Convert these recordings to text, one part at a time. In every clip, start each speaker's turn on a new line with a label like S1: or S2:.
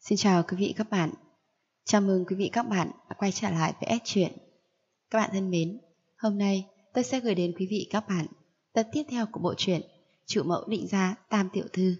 S1: Xin chào quý vị các bạn. Chào mừng quý vị các bạn đã quay trở lại với S Truyện. Các bạn thân mến, hôm nay tôi sẽ gửi đến quý vị các bạn tập tiếp theo của bộ truyện Chủ mẫu định gia Tam tiểu thư.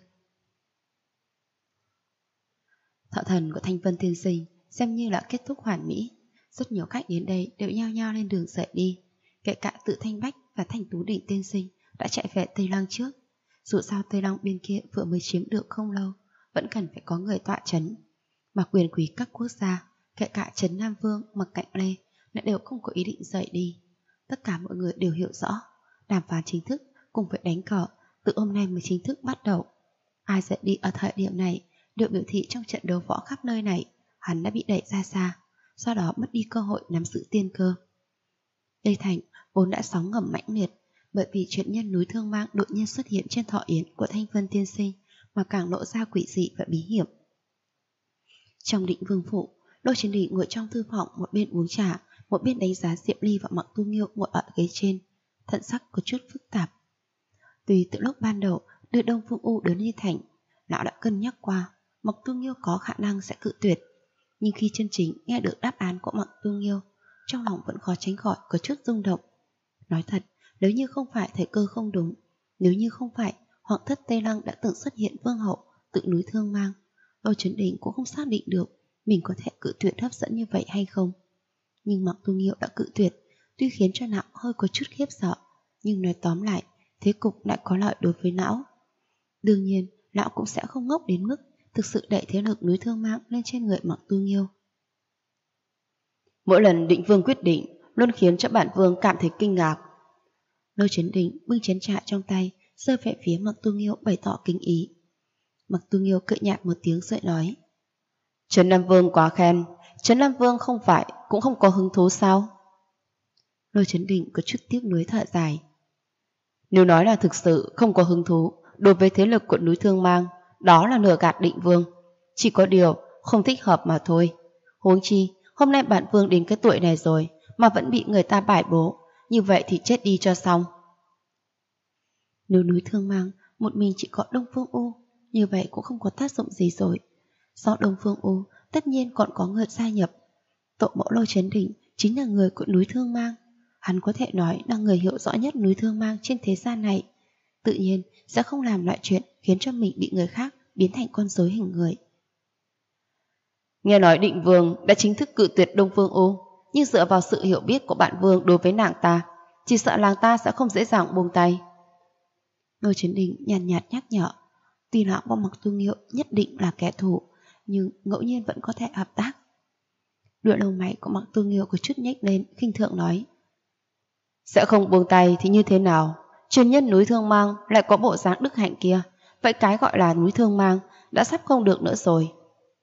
S1: Thọ thần của Thanh Vân Tiên Sinh xem như là kết thúc hoàn mỹ. Rất nhiều khách đến đây đều nhao nhao lên đường rời đi. Kể cả tự Thanh Bách và Thanh Tú Định Tiên Sinh đã chạy về Tây Lăng trước. Dù sao Tây Lăng bên kia vừa mới chiếm được không lâu, vẫn cần phải có người tọa chấn. Mà quyền quý các quốc gia, kể cả Trấn Nam Vương, Mặc Cạnh Lê lại đều không có ý định rời đi. Tất cả mọi người đều hiểu rõ, đàm phán chính thức cùng với đánh cờ từ hôm nay mới chính thức bắt đầu. Ai rời đi ở thời điểm này đều biểu thị trong trận đấu võ khắp nơi này hắn đã bị đẩy ra xa, sau đó mất đi cơ hội nắm giữ tiên cơ. Tây Thành vốn đã sóng ngầm mãnh liệt, bởi vì chuyện nhân núi Thương Mang đột nhiên xuất hiện trên thọ yến của Thanh Vân Tiên Sinh mà càng lộ ra quỷ dị và bí hiểm. Trong Định Vương phủ, Lô Chiến Định ngồi trong thư phòng, một bên uống trà, một bên đánh giá Diệp Ly và Mặc Tu Nghiêu ngồi ở ghế trên, thần sắc có chút phức tạp. Tuy từ lúc ban đầu đưa Đông Phương U đến Ly Thành, lão đã cân nhắc qua Mặc Tu Nghiêu có khả năng sẽ cự tuyệt, nhưng khi chân chính nghe được đáp án của Mặc Tu Nghiêu, trong lòng vẫn khó tránh khỏi có chút rung động. Nói thật, nếu như không phải thời cơ không đúng, nếu như không phải Hoàng thất Tây Lăng đã từng xuất hiện vương hậu tự núi Thương Mang, Lô Chấn Định cũng không xác định được mình có thể cự tuyệt hấp dẫn như vậy hay không. Nhưng Mặc Tu Nghiêu đã cự tuyệt, tuy khiến cho lão hơi có chút khiếp sợ, nhưng nói tóm lại, thế cục lại có lợi đối với lão. Đương nhiên, lão cũng sẽ không ngốc đến mức thực sự đẩy thế lực núi Thương Mang lên trên người Mặc Tu Nghiêu. Mỗi lần Định Vương quyết định luôn khiến cho bản vương cảm thấy kinh ngạc. Lô Chấn Định bưng chén trà trong tay, giơ về phía Mặc Tu Nghiêu bày tỏ kính ý. Mặc Tu Nghiêu cười nhạt một tiếng rồi nói: Trấn Nam Vương quá khen, Trấn Nam Vương không phải cũng không có hứng thú sao? Lô Chấn Định có chút tiếc nuối thở dài. Nếu nói là thực sự không có hứng thú đối với thế lực của núi Thương Mang, đó là lừa gạt Định Vương, chỉ có điều không thích hợp mà thôi. Huống chi hôm nay bản vương đến cái tuổi này rồi mà vẫn bị người ta bài bố, như vậy thì chết đi cho xong. Nếu núi Thương Mang một mình chỉ có Đông Phương U, như vậy cũng không có tác dụng gì rồi. Sau Đông Phương U tất nhiên còn có người gia nhập. Tổ mẫu Lô Chấn Định chính là người của núi Thương Mang, hắn có thể nói là người hiểu rõ nhất núi Thương Mang trên thế gian này, tự nhiên sẽ không làm loại chuyện khiến cho mình bị người khác biến thành con rối hình người. Nghe nói Định Vương đã chính thức cự tuyệt Đông Phương U, nhưng dựa vào sự hiểu biết của bạn Vương đối với nàng ta, chỉ sợ nàng ta sẽ không dễ dàng buông tay. Lô Chấn Định nhàn nhạt nhắc nhở, tuy lão và Mặc Tu Nghiêu nhất định là kẻ thù, nhưng ngẫu nhiên vẫn có thể hợp tác. Đuôi lông mày của Mặc Tu Nghiêu có chút nhếch lên, khinh thường nói: Sẽ không buông tay thì như thế nào? Truyền nhân núi Thương Mang lại có bộ dáng đức hạnh kia, vậy cái gọi là núi Thương Mang đã sắp không được nữa rồi.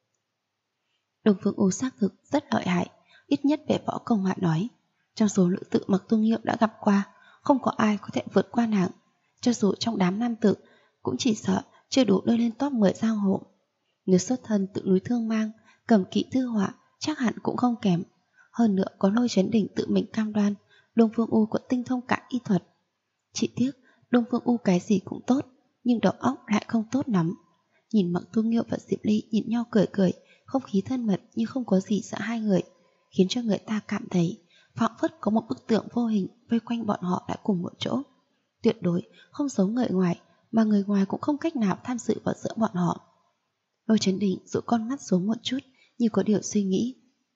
S1: Đông Phương U xác thực rất lợi hại, ít nhất về võ công mà nói, trong số nữ tử Mặc Tu Nghiêu đã gặp qua, không có ai có thể vượt qua nàng. Cho dù trong đám nam tử, cũng chỉ sợ chưa đủ đưa lên top 10 giang hồ. Nếu xuất thân tự núi Thương Mang, cầm kỵ thư họa chắc hẳn cũng không kém. Hơn nữa có Lô Chấn Định tự mình cam đoan, Đông Phương U có tinh thông cả y thuật. Chỉ tiếc Đông Phương U cái gì cũng tốt, nhưng đầu óc lại không tốt lắm. Nhìn Mặc Tu Nghiêu và Diệp Ly nhìn nhau cười cười, không khí thân mật nhưng không có gì giữa hai người, khiến cho người ta cảm thấy phảng phất có một bức tượng vô hình vây quanh bọn họ lại cùng một chỗ. Tuyệt đối không giống người ngoài, mà người ngoài cũng không cách nào tham dự vào giữa bọn họ. Lô Chấn Định dụ con mắt xuống một chút, như có điều suy nghĩ.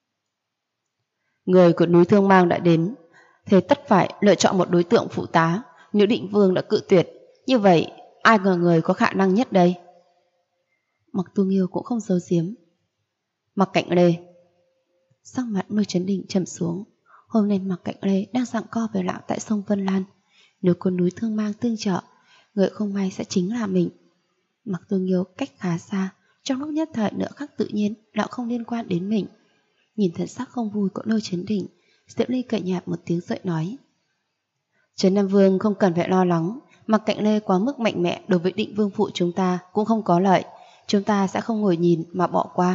S1: Người của núi Thương Mang đã đến, thế tất phải lựa chọn một đối tượng phụ tá. Nếu Định Vương đã cự tuyệt, như vậy ai là người có khả năng nhất đây? Mặc Tu Nghiêu cũng không giấu giếm. Mặc Cạnh Lê. Sắc mặt Lô Chấn Định trầm xuống. Hôm nay Mặc Cạnh Lê đang giằng co với lão tại sông Vân Lan. Nếu có núi Thương Mang tương trợ, người không may sẽ chính là mình. Mặc Tu Nghiêu cách khá xa, trong lúc nhất thời nửa khắc tự nhiên lão không liên quan đến mình. Nhìn thần sắc không vui của Lô Chấn Định, Diệp Ly cười nhạt một tiếng rồi nói: Trấn Nam Vương không cần phải lo lắng, Mặc Cạnh Lê quá mức mạnh mẽ đối với Định Vương phụ chúng ta cũng không có lợi, chúng ta sẽ không ngồi nhìn mà bỏ qua.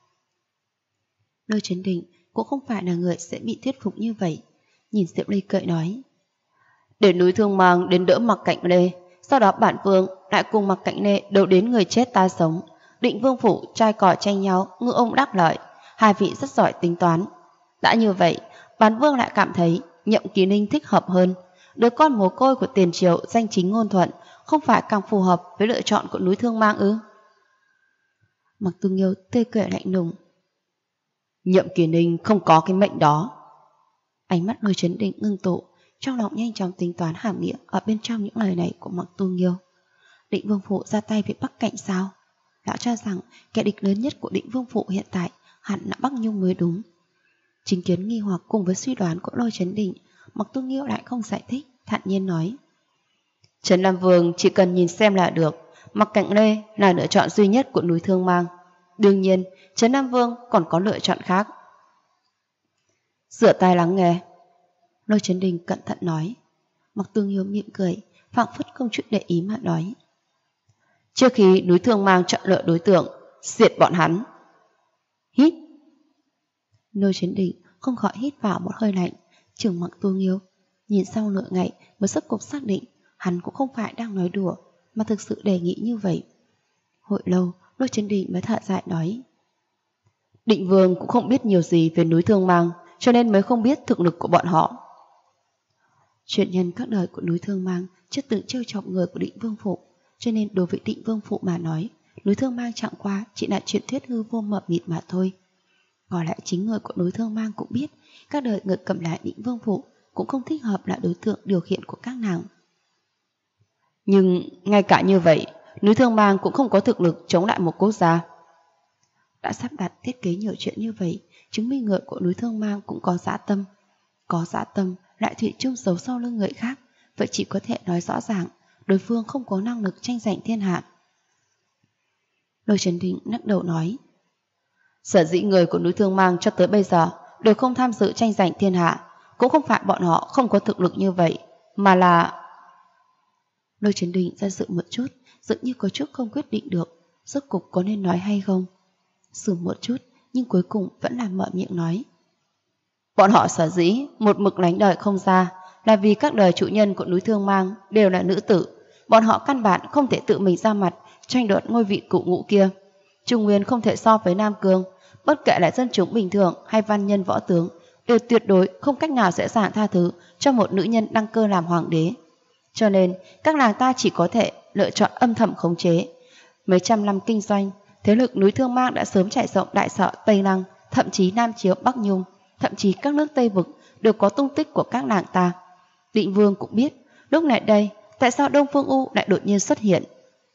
S1: Lô Chấn Định cũng không phải là người sẽ bị thuyết phục như vậy, nhìn Diệp Ly cười nói: Để núi Thương Mang đến đỡ Mặc Cạnh Lê, sau đó bản vương lại cùng Mặc Cạnh Lê đều đến người chết ta sống, Định Vương phủ trai cò tranh nhau, ngư ông đắc lợi, hai vị rất giỏi tính toán. Đã như vậy, bản vương lại cảm thấy Nhậm Kỳ Ninh thích hợp hơn. Đứa con mồ côi của tiền triều danh chính ngôn thuận không phải càng phù hợp với lựa chọn của núi Thương Mang ư? Mặc Tu Nghiêu tươi cười lạnh lùng. Nhậm Kỳ Ninh không có cái mệnh đó. Ánh mắt Lôi Chấn Định ngưng tụ, trong lòng nhanh chóng tính toán hàm nghĩa ở bên trong những lời này của Mặc Tu Nghiêu. Định Vương phủ ra tay với Bắc Cảnh sao? Lão cho rằng kẻ địch lớn nhất của Định Vương phủ hiện tại hẳn là Bắc Nhung mới đúng. Chứng kiến nghi hoặc cùng với suy đoán của Lôi Chấn Định, Mặc Tu Nghiêu lại không giải thích, thản nhiên nói: Trấn Nam Vương chỉ cần nhìn xem là được, Mặc Cảnh Lê là lựa chọn duy nhất của núi Thương Mang. Đương nhiên, Trấn Nam Vương còn có lựa chọn khác. Rửa tai lắng nghe. Lôi Chấn Định cẩn thận nói. Mặc Tu Nghiêu mỉm cười, phảng phất không chút để ý mà nói: Trước khi núi Thương Mang chọn lựa đối tượng, diệt bọn hắn. Hít. Lôi Chấn Định không khỏi hít vào một hơi lạnh, chừng Mặc Tu Nghiêu, nhìn sau nửa ngày mới rốt cuộc xác định hắn cũng không phải đang nói đùa, mà thực sự đề nghị như vậy. Hồi lâu, Lôi Chấn Định mới thở dài nói: Định Vương cũng không biết nhiều gì về núi Thương Mang, cho nên mới không biết thực lực của bọn họ. Chuyện nhân các đời của núi Thương Mang chưa từng trêu chọc người của Định Vương phủ, cho nên đối với Định Vương phủ mà nói, núi Thương Mang chẳng qua chỉ là truyền thuyết hư vô mờ mịt mà thôi. Ngỏ lại chính người của núi Thương Mang cũng biết, các đời người cầm lại Định Vương phủ cũng không thích hợp là đối tượng điều khiển của các nàng. Nhưng ngay cả như vậy, núi Thương Mang cũng không có thực lực chống lại một quốc gia. Đã sắp đặt thiết kế nhiều chuyện như vậy, chứng minh người của núi Thương Mang cũng có dã tâm. Có dã tâm lại thủy chung giấu sau lưng người khác, vậy chỉ có thể nói rõ ràng đối phương không có năng lực tranh giành thiên hạ. Lôi Chấn Định lắc đầu nói: Sở dĩ người của núi Thương Mang cho tới bây giờ đều không tham dự tranh giành thiên hạ, cũng không phải bọn họ không có thực lực như vậy, mà là... Lôi Chấn Định ra dự một chút, dường như có chút không quyết định được rốt cục có nên nói hay không. Sửng một chút, nhưng cuối cùng vẫn là mở miệng nói: Bọn họ sở dĩ một mực lánh đời không ra là vì các đời chủ nhân của núi Thương Mang đều là nữ tử. Bọn họ căn bản không thể tự mình ra mặt tranh đoạt ngôi vị cựu ngũ kia. Trung Nguyên không thể so với Nam Cương, bất kể là dân chúng bình thường hay văn nhân võ tướng, đều tuyệt đối không cách nào dễ dàng tha thứ cho một nữ nhân đăng cơ làm hoàng đế. Cho nên các làng ta chỉ có thể lựa chọn âm thầm khống chế. Mấy trăm năm kinh doanh, thế lực núi Thương Mang đã sớm trải rộng Đại Sở, Tây Lăng, thậm chí Nam Chiếu, Bắc Nhung, thậm chí các nước Tây Vực đều có tung tích của các làng ta. Định Vương cũng biết lúc này đây tại sao Đông Phương U lại đột nhiên xuất hiện.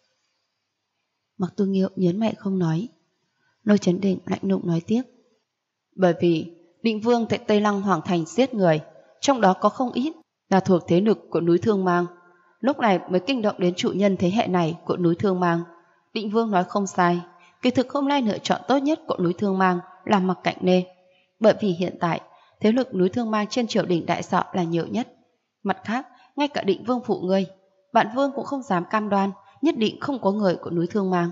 S1: Mặc Tu Nghiêu nhớn mày không nói. Lôi Chấn Định lạnh lùng nói tiếp: Bởi vì Định Vương tại Tây Lăng Hoàng Thành giết người, trong đó có không ít là thuộc thế lực của núi Thương Mang, lúc này mới kinh động đến chủ nhân thế hệ này của núi Thương Mang. Định Vương nói không sai, kỳ thực hôm nay lựa chọn tốt nhất của núi Thương Mang là Mặc Cảnh Nê, bởi vì hiện tại thế lực núi Thương Mang trên triều đình Đại Sở là nhiều nhất. Mặt khác, ngay cả Định Vương phụ ngươi, bản vương cũng không dám cam đoan nhất định không có người của núi Thương Mang.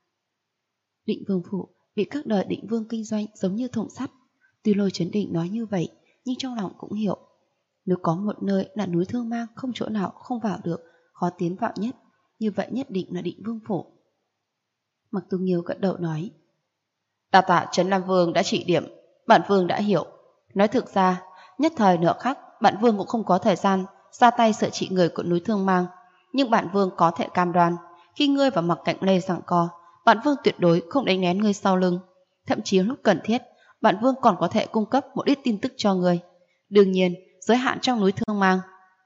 S1: Định Vương phủ bị các đời Định Vương kinh doanh giống như thùng sắt. Tuy Lôi Chấn Định nói như vậy, nhưng trong lòng cũng hiểu, nếu có một nơi là núi Thương Mang không chỗ nào không vào được, khó tiến vào nhất, như vậy nhất định là Định Vương phủ. Mặc Tu Nghiêu gật đầu nói: Đa tạ Trấn Nam Vương đã chỉ điểm, bản vương đã hiểu. Nói thực ra, nhất thời nửa khắc, bản vương cũng không có thời gian ra tay xử trị người của núi Thương Mang, nhưng bản vương có thể cam đoan, khi ngươi và Mặc Cảnh Lê giằng co, bản vương tuyệt đối không đánh lén ngươi sau lưng. Thậm chí lúc cần thiết, bản vương còn có thể cung cấp một ít tin tức cho ngươi. Đương nhiên, giới hạn trong núi Thương Mang.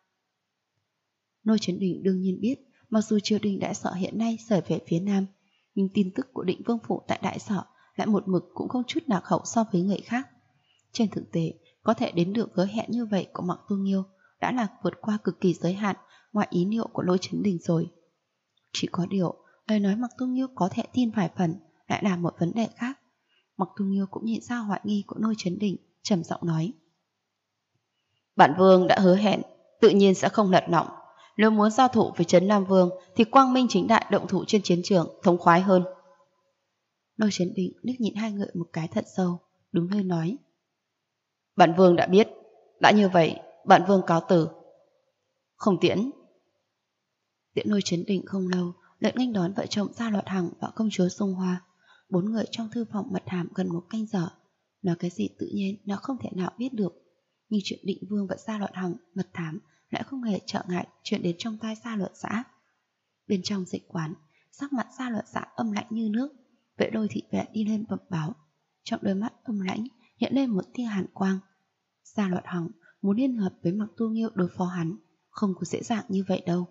S1: Lôi Chấn Định đương nhiên biết, mặc dù triều đình Đại Sở hiện nay rời về phía Nam, nhưng tin tức của Định Vương phủ tại Đại Sở lại một mực cũng không chút lạc hậu so với người khác. Trên thực tế, có thể đến được hứa hẹn như vậy của Mặc Tu Nghiêu đã là vượt qua cực kỳ giới hạn ngoài ý liệu của Lôi Chấn Định rồi. Chỉ có điều, lời nói Mặc Tu Nghiêu có thể tin vài phần lại là một vấn đề khác. Mặc Tu Nghiêu cũng nhìn ra hoài nghi của Lôi Chấn Định, trầm giọng nói: Bản vương đã hứa hẹn, tự nhiên sẽ không lật lọng. Nếu muốn giao thủ với Trấn Nam Vương thì quang minh chính đại động thủ trên chiến trường thống khoái hơn. Lôi Chấn Định liếc nhìn hai người một cái thật sâu, đứng lên nói: Bản vương đã biết, đã như vậy, bản vương cáo từ. Không tiễn. Tiễn Lôi Chấn Định không lâu, lệnh nghênh đón vợ chồng Gia Luật Hằng và công chúa Dung Hoa. 4 người trong thư phòng mật thám gần 1 canh giờ. Nói cái gì tự nhiên nó không thể nào biết được. Nhưng chuyện Định Vương và Gia Luật Hằng mật thám lại không hề trở ngại chuyện đến trong tai Gia Luật Dã. Bên trong dịch quán, sắc mặt Gia Luật Dã âm lạnh như nước. Vệ Đôi thị vệ đi lên bẩm báo. Trong đôi mắt âm lãnh hiện lên một tia hàn quang. Gia Luật Hằng muốn liên hợp với Mặc Tu Nghiêu đối phó hắn, không có dễ dàng như vậy đâu.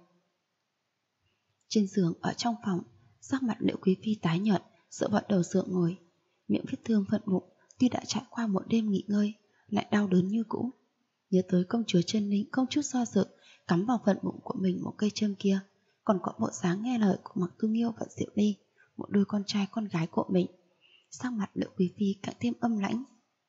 S1: Trên giường ở trong phòng, sắc mặt Liễu Quý Phi tái nhợt, dựa vào đầu giường ngồi. Miệng vết thương phận bụng tuy đã trải qua một đêm nghỉ ngơi, lại đau đớn như cũ. Nhớ tới công chúa Chân Linh không chút do dự cắm vào phận bụng của mình một cây châm kia, còn có bộ dáng nghe lời của Mặc Tu Nghiêu và Diệu Ly, một đôi con trai con gái của mình. Sắc mặt Liễu Quý Phi càng thêm âm lãnh.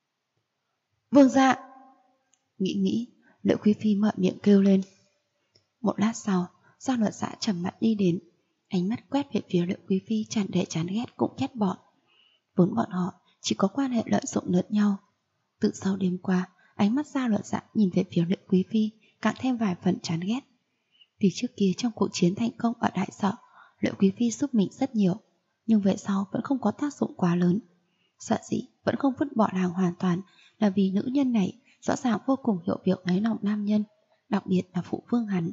S1: Vương gia! Nghĩ, Liễu Quý Phi mở miệng kêu lên. Một lát sau, Gia Luật Dã trầm mặt đi đến, ánh mắt quét về phía Liễu Quý Phi tràn đầy chán ghét cũng ghét bỏ. Vốn bọn họ chỉ có quan hệ lợi dụng lẫn nhau. Từ sau đêm qua, ánh mắt Gia Luật Dã nhìn về phía Liễu Quý Phi càng thêm vài phần chán ghét. Vì trước kia trong cuộc chiến thành công ở Đại Sở, Liễu Quý Phi giúp mình rất nhiều, nhưng về sau vẫn không có tác dụng quá lớn. Sợ dĩ vẫn không vứt bỏ nàng hoàn toàn là vì nữ nhân này rõ ràng vô cùng hiểu việc lấy lòng nam nhân, đặc biệt là phụ vương hắn.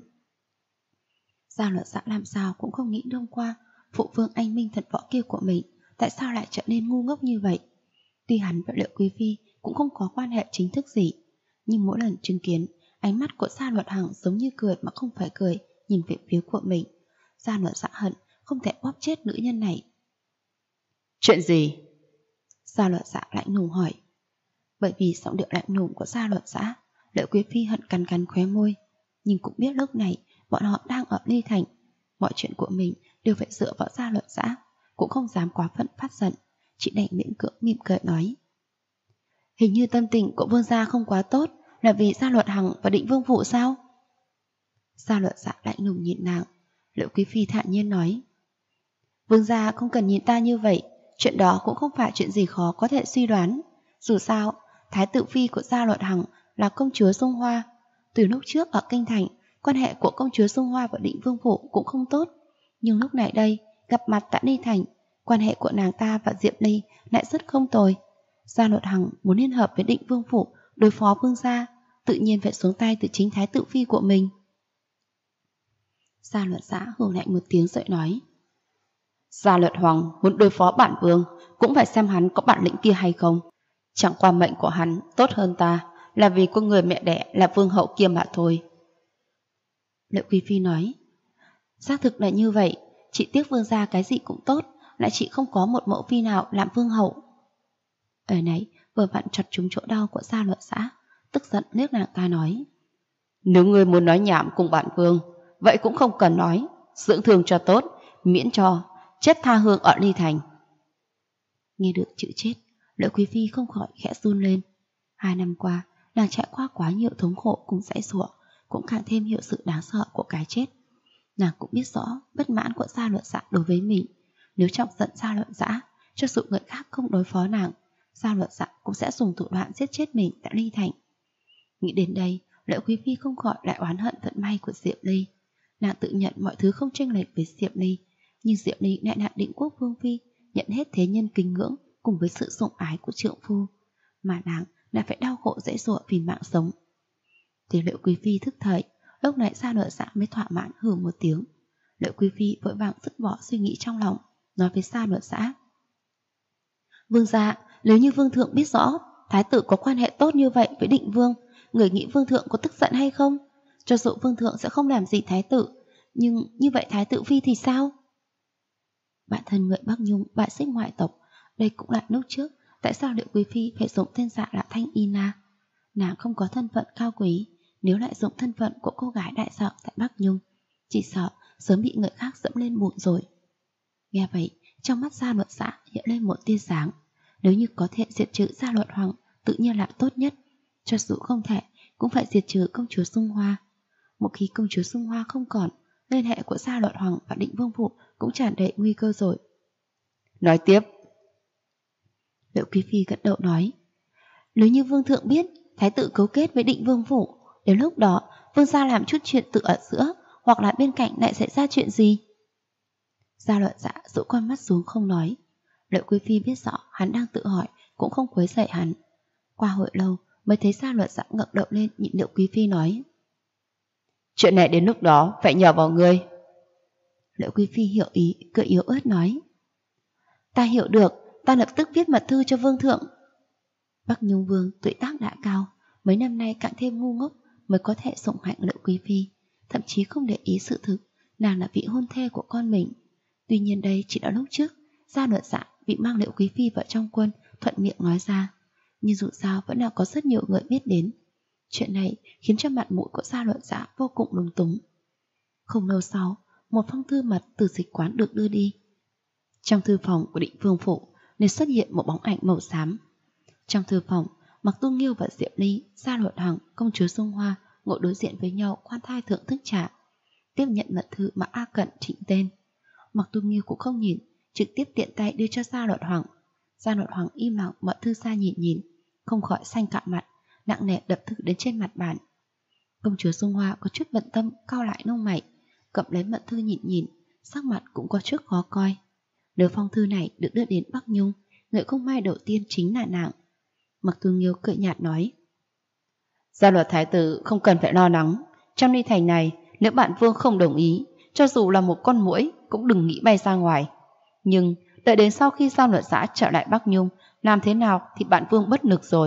S1: Gia Luật Dã làm sao cũng không nghĩ đêm qua phụ vương anh minh thật võ kia của mình tại sao lại trở nên ngu ngốc như vậy. Tuy hắn và Liễu Quý Phi cũng không có quan hệ chính thức gì, nhưng mỗi lần chứng kiến ánh mắt của Gia Luật Hằng giống như cười mà không phải cười nhìn về phía của mình, Gia Luật Dã hận không thể bóp chết nữ nhân này. Chuyện gì? Gia Luật Dã lạnh lùng hỏi. Bởi vì giọng điệu lạnh lùng của Gia Luật Dã, Liễu Quý Phi hận cắn cắn khóe môi, nhưng cũng biết lúc này bọn họ đang ở Ly Thành, mọi chuyện của mình đều phải dựa vào Gia Luật Dã, cũng không dám quá phận phát giận, chỉ đành miễn cưỡng mỉm cười nói. Hình như tâm tình của vương gia không quá tốt, là vì Gia Luật Hằng và Định Vương Phụ sao? Gia Luật Dã lạnh lùng nhìn nàng. Liễu Quý Phi thản nhiên nói. Vương gia không cần nhìn ta như vậy, chuyện đó cũng không phải chuyện gì khó có thể suy đoán. Dù sao, thái tử phi của Gia Luật Hằng là công chúa Dung Hoa. Từ lúc trước ở Kinh Thành, quan hệ của công chúa Dung Hoa và Định Vương Phụ cũng không tốt. Nhưng lúc này đây, gặp mặt tại Ly Thành, quan hệ của nàng ta và Diệp Ly lại rất không tồi. Gia Luật Hằng muốn liên hợp với Định Vương Phụ đối phó vương gia, tự nhiên phải xuống tay từ chính thái tử phi của mình. Gia Luật Dã hừ lạnh một tiếng rồi nói. Gia Luật Hoàng muốn đối phó bản vương, cũng phải xem hắn có bản lĩnh kia hay không. Chẳng qua mệnh của hắn tốt hơn ta, là vì có người mẹ đẻ là vương hậu kia mà thôi. Liễu Quý Phi nói. Xác thực là như vậy, chị tiếc vương gia cái gì cũng tốt, lại chị không có một mẫu phi nào làm vương hậu. Lời này vừa vặn chặt trúng chỗ đau của Gia Luật Dã, tức giận liếc nàng ta nói. Nếu ngươi muốn nói nhảm cùng bản vương, vậy cũng không cần nói, dưỡng thương cho tốt, miễn cho chết tha hương ở Ly Thành. Nghe được chữ chết, Liễu Quý Phi không khỏi khẽ run lên. 2 năm qua, nàng trải qua quá nhiều thống khổ cùng giãy giụa, cũng càng thêm hiểu sự đáng sợ của cái chết. Nàng cũng biết rõ bất mãn của Gia Luật Dã đối với mình. Nếu chọc giận Gia Luật Dã, cho dù người khác không đối phó nàng, Gia Luật Dã cũng sẽ dùng thủ đoạn giết chết mình tại Ly Thành. Nghĩ đến đây, Liễu Quý Phi không khỏi lại oán hận vận may của Diệp Ly. Nàng tự nhận mọi thứ không chênh lệch với Diệp Ly, nhưng Diệp Ly lại là Định Quốc Vương Phi, nhận hết thế nhân kính ngưỡng cùng với sự sủng ái của trượng phu, mà nàng lại phải đau khổ giãy giụa vì mạng sống. Thì Liễu Quý Phi thức thời, lúc này Gia Luật Dã mới thỏa mãn hừ một tiếng. Liễu Quý Phi vội vàng dứt bỏ suy nghĩ trong lòng, nói với Gia Luật Dã. Vương gia, nếu như vương thượng biết rõ thái tử có quan hệ tốt như vậy với Định Vương, người nghĩ vương thượng có tức giận hay không? Cho dù vương thượng sẽ không làm gì thái tử, nhưng như vậy thái tử phi thì sao? Bản thân người Bắc Nhung bại xích ngoại tộc, đây cũng là lúc trước tại sao Liễu Quý Phi phải dùng tên giả là Thanh Y Na. Nàng không có thân phận cao quý, nếu lại dùng thân phận của cô gái đại sở tại Bắc Nhung, chỉ sợ sớm bị người khác dẫm lên bụng rồi. Nghe vậy, trong mắt Gia Luật Dã hiện lên một tia sáng. Nếu như có thể diệt trừ Gia Luật Hoàng, tự nhiên là tốt nhất. Cho dù không thể, cũng phải diệt trừ công chúa Dung Hoa. Một khi công chúa Dung Hoa không còn, liên hệ của Gia Luật Hoàng và Định Vương Phụ cũng tràn đầy nguy cơ rồi. Nói tiếp. Liễu Quý Phi gật đầu nói. Nếu như vương thượng biết thái tử cấu kết với Định Vương Phủ, đến lúc đó vương gia làm chút chuyện tự ở giữa, hoặc là bên cạnh lại xảy ra chuyện gì? Gia Luật Dạ dụ con mắt xuống không nói. Lợi Quý Phi biết rõ hắn đang tự hỏi, cũng không quấy rầy hắn. Qua hồi lâu mới thấy Gia Luật Dạ ngẩng đầu lên nhìn Liệu Quý Phi nói: chuyện này đến lúc đó phải nhờ vào ngươi. Liệu Quý Phi hiểu ý, cười yếu ớt nói: ta hiểu được, ta lập tức viết mật thư cho vương thượng. Bắc Nhung Vương tuổi tác đã cao, mấy năm nay càng thêm ngu ngốc mới có thể sủng hạnh Liệu Quý Phi, thậm chí không để ý sự thực nàng là vị hôn thê của con mình. Tuy nhiên đây chỉ là lúc trước Gia Luật Dạ bị mang Liệu Quý Phi vào trong quân thuận miệng nói ra, nhưng dù sao vẫn là có rất nhiều người biết đến. Chuyện này khiến cho mặt mũi của Gia Luật Dạ vô cùng lúng túng. Không lâu sau, một phong thư mật từ dịch quán được đưa đi. Trong thư phòng của Định Vương phủ liền xuất hiện một bóng ảnh màu xám. Trong thư phòng, Mặc Tu Nghiêu và Diệp Ly, Gia Luật Hằng, công chúa Dung Hoa ngồi đối diện với nhau, khoan thai thưởng thức trà. Tiếp nhận mật thư mà A Cận trịnh tên. Mặc Tu Nghiêu cũng không nhìn, trực tiếp tiện tay đưa cho Gia Luật Hằng. Gia Luật Hằng im lặng mở thư ra nhìn, không khỏi xanh cạn mặt, nặng nề đập thư đến trên mặt bàn. Công chúa Dung Hoa có chút bận tâm, cau lại lông mày, cầm lấy mật thư nhìn, sắc mặt cũng có chút khó coi. Nếu phong thư này được đưa đến Bắc Nhung, người không may đầu tiên chính là nàng. Mặc Tu Nghiêu cười nhạt nói: Gia Luật thái tử không cần phải lo lắng, trong Ly Thành này nếu bạn vương không đồng ý, cho dù là một con muỗi cũng đừng nghĩ bay ra ngoài. Nhưng đợi đến sau khi Gia Luật Dạ trở lại Bắc Nhung, làm thế nào thì bạn vương bất lực rồi.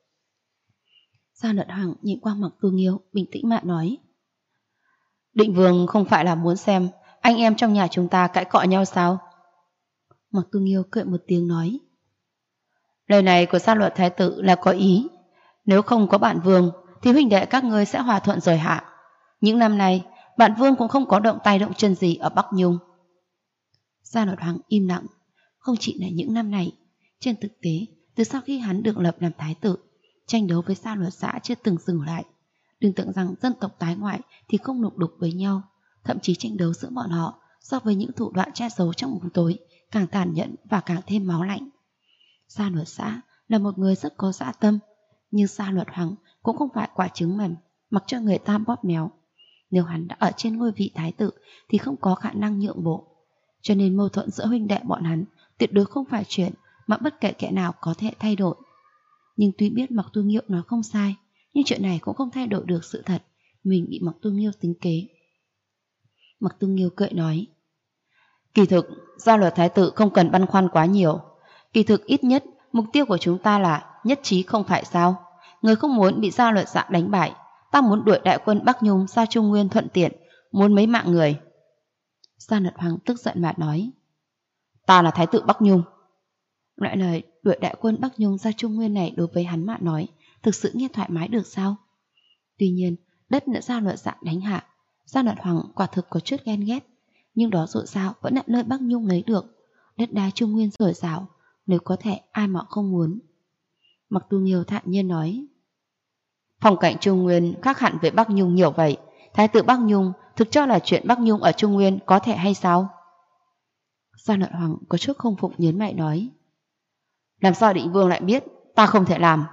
S1: Gia Luật Hằng nhìn qua Mặc Tu Nghiêu, bình tĩnh mà nói: Định vương không phải là muốn xem anh em trong nhà chúng ta cãi cọ nhau sao? Mặc Tu Nghiêu cười một tiếng nói: lời này của Gia Luật thái tử là có ý, nếu không có bạn vương thì huynh đệ các ngươi sẽ hòa thuận rồi hạ. Những năm nay bạn vương cũng không có động tay động chân gì ở Bắc Nhung. Gia Luật Hằng im lặng. Không chỉ là những năm này, trên thực tế từ sau khi hắn được lập làm thái tử, tranh đấu với Gia Luật Dạ chưa từng dừng lại. Đừng tưởng rằng dân tộc tái ngoại thì không lục đục với nhau, thậm chí tranh đấu giữa bọn họ so với những thủ đoạn che giấu trong bóng tối càng tàn nhẫn và càng thêm máu lạnh. Gia Luật Dạ là một người rất có dã tâm, nhưng Gia Luật Hằng cũng không phải quả trứng mềm mặc cho người ta bóp méo. Nếu hắn đã ở trên ngôi vị thái tử thì không có khả năng nhượng bộ, cho nên mâu thuẫn giữa huynh đệ bọn hắn tuyệt đối không phải chuyện mà bất kể kẻ nào có thể thay đổi. Nhưng tuy biết Mặc Tu Nghiêu nói không sai, nhưng chuyện này cũng không thay đổi được sự thật mình bị Mặc Tu Nghiêu tính kế. Mặc Tu Nghiêu cười nói: kỳ thực Gia Luật thái tử không cần băn khoăn quá nhiều. Kỳ thực ít nhất mục tiêu của chúng ta là nhất trí không phải sao? Người không muốn bị Gia Luật Dạ đánh bại, ta muốn đuổi đại quân Bắc Nhung ra Trung Nguyên thuận tiện, muốn mấy mạng người. Gia Luật Hằng tức giận mà nói: ta là thái tử Bắc Nhung. Loại lời đuổi đại quân Bắc Nhung ra Trung Nguyên này đối với hắn mà nói thực sự nghe thoải mái được sao? Tuy nhiên đất đã Gia Luật Dạ đánh hạ, Gia Luật Hằng quả thực có chút ghen ghét, nhưng đó dù sao vẫn là nơi Bắc Nhung lấy được, đất đai Trung Nguyên dồi dào, nếu có thể ai mà không muốn. Mặc Tu Nghiêu thản nhiên nói: phong cảnh Trung Nguyên khác hẳn với Bắc Nhung nhiều vậy, thái tử Bắc Nhung thực cho là chuyện Bắc Nhung ở Trung Nguyên có thể hay sao? Gia Luật Hằng có chút không phục nhớn mày nói: làm sao Định vương lại biết ta không thể làm?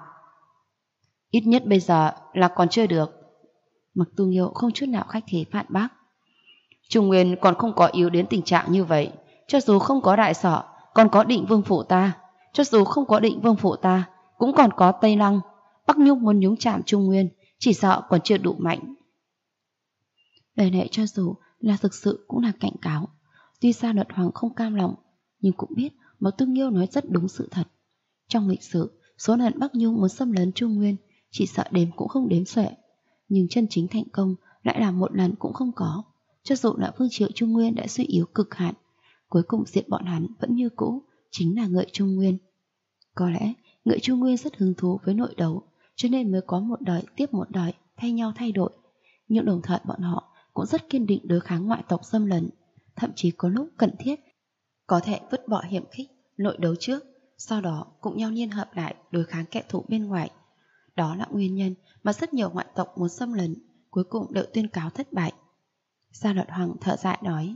S1: Ít nhất bây giờ là còn chưa được. Mặc Tu Nghiêu không chút nào khách khí phản bác: Trung Nguyên còn không có yếu đến tình trạng như vậy, cho dù không có Đại Sở còn có Định vương phủ ta, cho dù không có Định vương phủ ta cũng còn có Tây Lăng. Bắc Nhung muốn nhúng chạm Trung Nguyên chỉ sợ còn chưa đủ mạnh. Lời này cho dù là thực sự cũng là cảnh cáo. Tuy Gia Luật Hoàng không cam lòng, nhưng cũng biết Mặc Tu Nghiêu nói rất đúng sự thật. Trong lịch sử, số lần Bắc Nhung muốn xâm lấn Trung Nguyên chỉ sợ đếm cũng không đếm xuể, nhưng chân chính thành công lại là một lần cũng không có. Cho dù là vương triều Trung Nguyên đã suy yếu cực hạn, cuối cùng diệt bọn hắn vẫn như cũ, chính là người Trung Nguyên. Có lẽ người Trung Nguyên rất hứng thú với nội đấu, cho nên mới có một đời tiếp một đời thay nhau thay đổi. Nhưng đồng thời bọn họ cũng rất kiên định đối kháng ngoại tộc xâm lấn, thậm chí có lúc cần thiết có thể vứt bỏ hiểm khích nội đấu trước, sau đó cùng nhau liên hợp lại đối kháng kẻ thù bên ngoài. Đó là nguyên nhân mà rất nhiều ngoại tộc muốn xâm lấn cuối cùng đều tuyên cáo thất bại. Gia Luật Hoàng thở dài nói: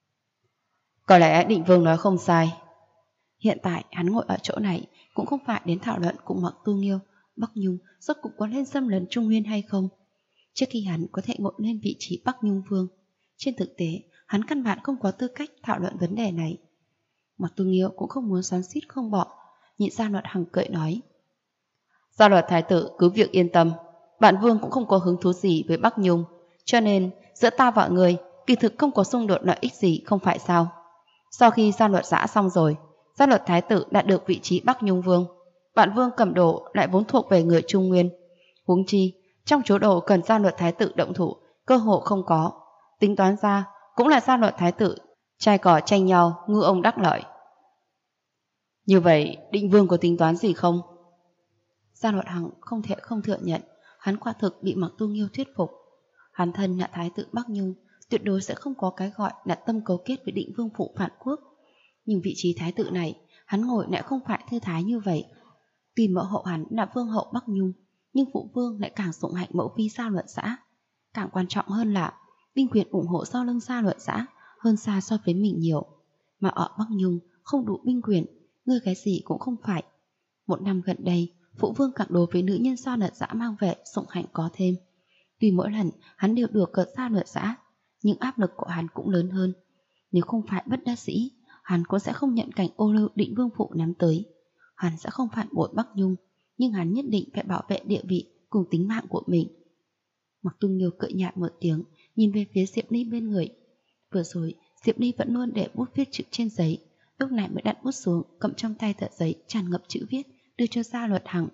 S1: có lẽ Định vương nói không sai. Hiện tại hắn ngồi ở chỗ này cũng không phải đến thảo luận cùng Mặc Tu Nghiêu Bắc Nhung rốt cuộc có lên xâm lấn Trung Nguyên hay không. Trước khi hắn có thể ngồi lên vị trí Bắc Nhung vương, trên thực tế hắn căn bản không có tư cách thảo luận vấn đề này. Mặc Tu Nghiêu cũng không muốn xoắn xuýt không bỏ, nhịn Gia Luật Hằng cười nói: Gia Luật thái tử cứ việc yên tâm, bản vương cũng không có hứng thú gì với Bắc Nhung, cho nên giữa ta và người kỳ thực không có xung đột lợi ích gì, không phải sao? Sau khi Gia Luật giã xong rồi, Gia Luật thái tử đạt được vị trí Bắc Nhung vương, bản vương cầm đồ lại vốn thuộc về người Trung Nguyên. Huống chi trong chỗ đồ cần Gia Luật thái tử động thủ cơ hội không có, tính toán ra cũng là Gia Luật thái tử trai cỏ tranh nhau, ngư ông đắc lợi. Như vậy Định vương có tính toán gì không? Gia Luật Hằng không thể không thừa nhận, hắn quả thực bị Mặc Tu Nghiêu thuyết phục. Hắn thân là thái tử Bắc Nhung, tuyệt đối sẽ không có cái gọi là tâm cấu kết với Định vương phụ phản quốc. Nhưng vị trí thái tử này, hắn ngồi lại không phải thư thái như vậy. Tuy mẫu hậu hắn là vương hậu Bắc Nhung, nhưng phụ vương lại càng sủng hạnh mẫu phi Gia Luật Giã. Càng quan trọng hơn là binh quyền ủng hộ sau lưng Gia Luật Giã hơn xa so với mình nhiều. Mà ở Bắc Nhung không đủ binh quyền, ngươi cái gì cũng không phải. Một năm gần đây, phụ vương càng đối với nữ nhân Gia Luật Giã mang về sủng hạnh có thêm. Tuy mỗi lần hắn đều đùa cợt Gia Luật Giã, nhưng áp lực của hắn cũng lớn hơn. Nếu không phải bất đắc dĩ, hắn cũng sẽ không nhận cảnh ô lưu Định vương phụ nắm tới. Hắn sẽ không phản bội Bắc Nhung, nhưng hắn nhất định phải bảo vệ địa vị cùng tính mạng của mình. Mặc Tu Nghiêu cười nhạt một tiếng, nhìn về phía Diệp Ly bên người. Vừa rồi Diệp Ly vẫn luôn để bút viết chữ trên giấy, lúc này mới đặt bút xuống, cầm trong tay tờ giấy tràn ngập chữ viết đưa cho Gia Luật Hằng.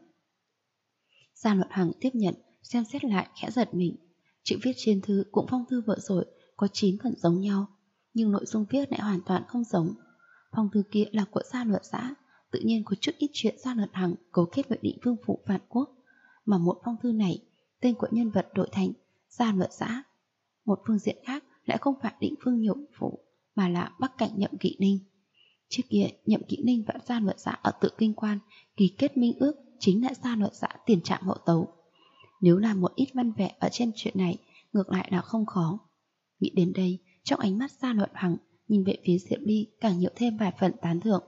S1: Gia Luật Hằng tiếp nhận, xem xét lại khẽ giật mình. Chữ viết trên thư cũng phong thư vừa rồi có 9 phần giống nhau, nhưng nội dung viết lại hoàn toàn không giống. Phong thư kia là của Gia Luật Giã, tự nhiên có chút ít chuyện Gia Luật Hằng cấu kết với Định vương phụ phản quốc, mà một phong thư này tên của nhân vật đổi thành Gia Luật Giã. Một phương diện khác lại không phải Định vương nhượng phụ, mà là Bắc Cảnh Nhậm Kỵ Ninh. Trước kia Nhậm Kỵ Ninh và Gia Luật Giã ở Tự Kinh Quan ký kết minh ước chính là Gia Luật Giã tiền trạm hậu tấu. Nếu làm một ít văn vẻ ở trên chuyện này, ngược lại là không khó. Nghĩ đến đây, trong ánh mắt Gia Luật Hằng nhìn về phía Diệp Ly càng nhiều thêm vài phần tán thưởng.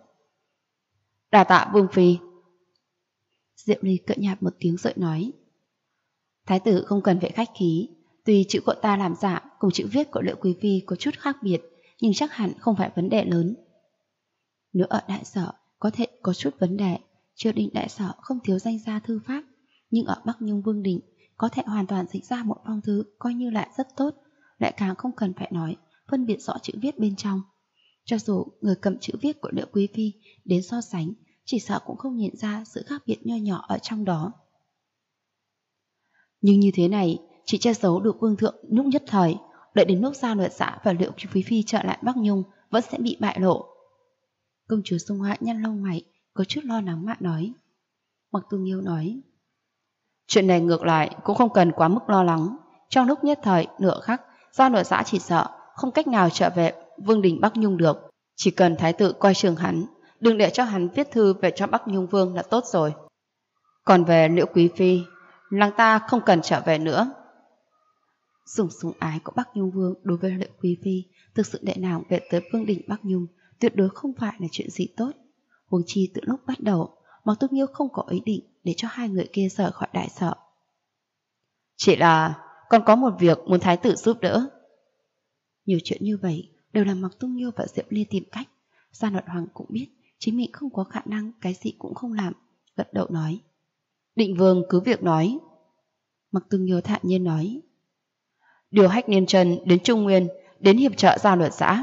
S1: Đà tạ vương phi. Diệp Ly cợt nhạt một tiếng rồi nói: Thái tử không cần phải khách khí, tuy chữ của ta làm giả cùng chữ viết của Liệu quý phi có chút khác biệt, nhưng chắc hẳn không phải vấn đề lớn. Nếu ở đại sở có thể có chút vấn đề, triều đình đại sở không thiếu danh gia thư pháp, nhưng ở Bắc Nhung vương đình có thể hoàn toàn dịch ra một phong thư coi như lại rất tốt, lại càng không cần phải nói phân biệt rõ chữ viết bên trong. Cho dù người cầm chữ viết của Liệu quý phi đến so sánh, chỉ sợ cũng không nhìn ra sự khác biệt nho nhỏ ở trong đó. Nhưng như thế này chỉ che giấu được vương thượng lúc nhất thời, đợi đến lúc Gia Luật Giã và Liệu quý phi trở lại Bắc Nhung vẫn sẽ bị bại lộ. Công chúa Dung Hoa nhăn lông mày, có chút lo lắng mà nói. Mặc Tu Nghiêu nói: Chuyện này ngược lại cũng không cần quá mức lo lắng. Trong lúc nhất thời nửa khắc, Gia Luật Giã chỉ sợ không cách nào trở về vương đình Bắc Nhung được. Chỉ cần thái tử coi chừng hắn, đừng để cho hắn viết thư về cho Bắc Nhung vương là tốt rồi. Còn về Liễu quý phi, nàng ta không cần trở về nữa. Dùng sủng ái của Bắc Nhung vương đối với Liễu quý phi thực sự để nàng về tới vương đình Bắc Nhung tuyệt đối không phải là chuyện gì tốt. Huống chi từ lúc bắt đầu, Mặc Tu Nghiêu không có ý định để cho hai người kia rời khỏi đại sở. Chỉ là còn có một việc muốn thái tử giúp đỡ. Nhiều chuyện như vậy đều là Mặc Tu Nghiêu và Diệp Ly tìm cách. Gia Luật Hoàng cũng biết chính mình không có khả năng cái gì cũng không làm, gật đầu nói: Định vương cứ việc nói. Mặc Tu Nghiêu thản nhiên nói: Điều Hách Niên Trân đến Trung Nguyên đến hiệp trợ Gia Luật Giã.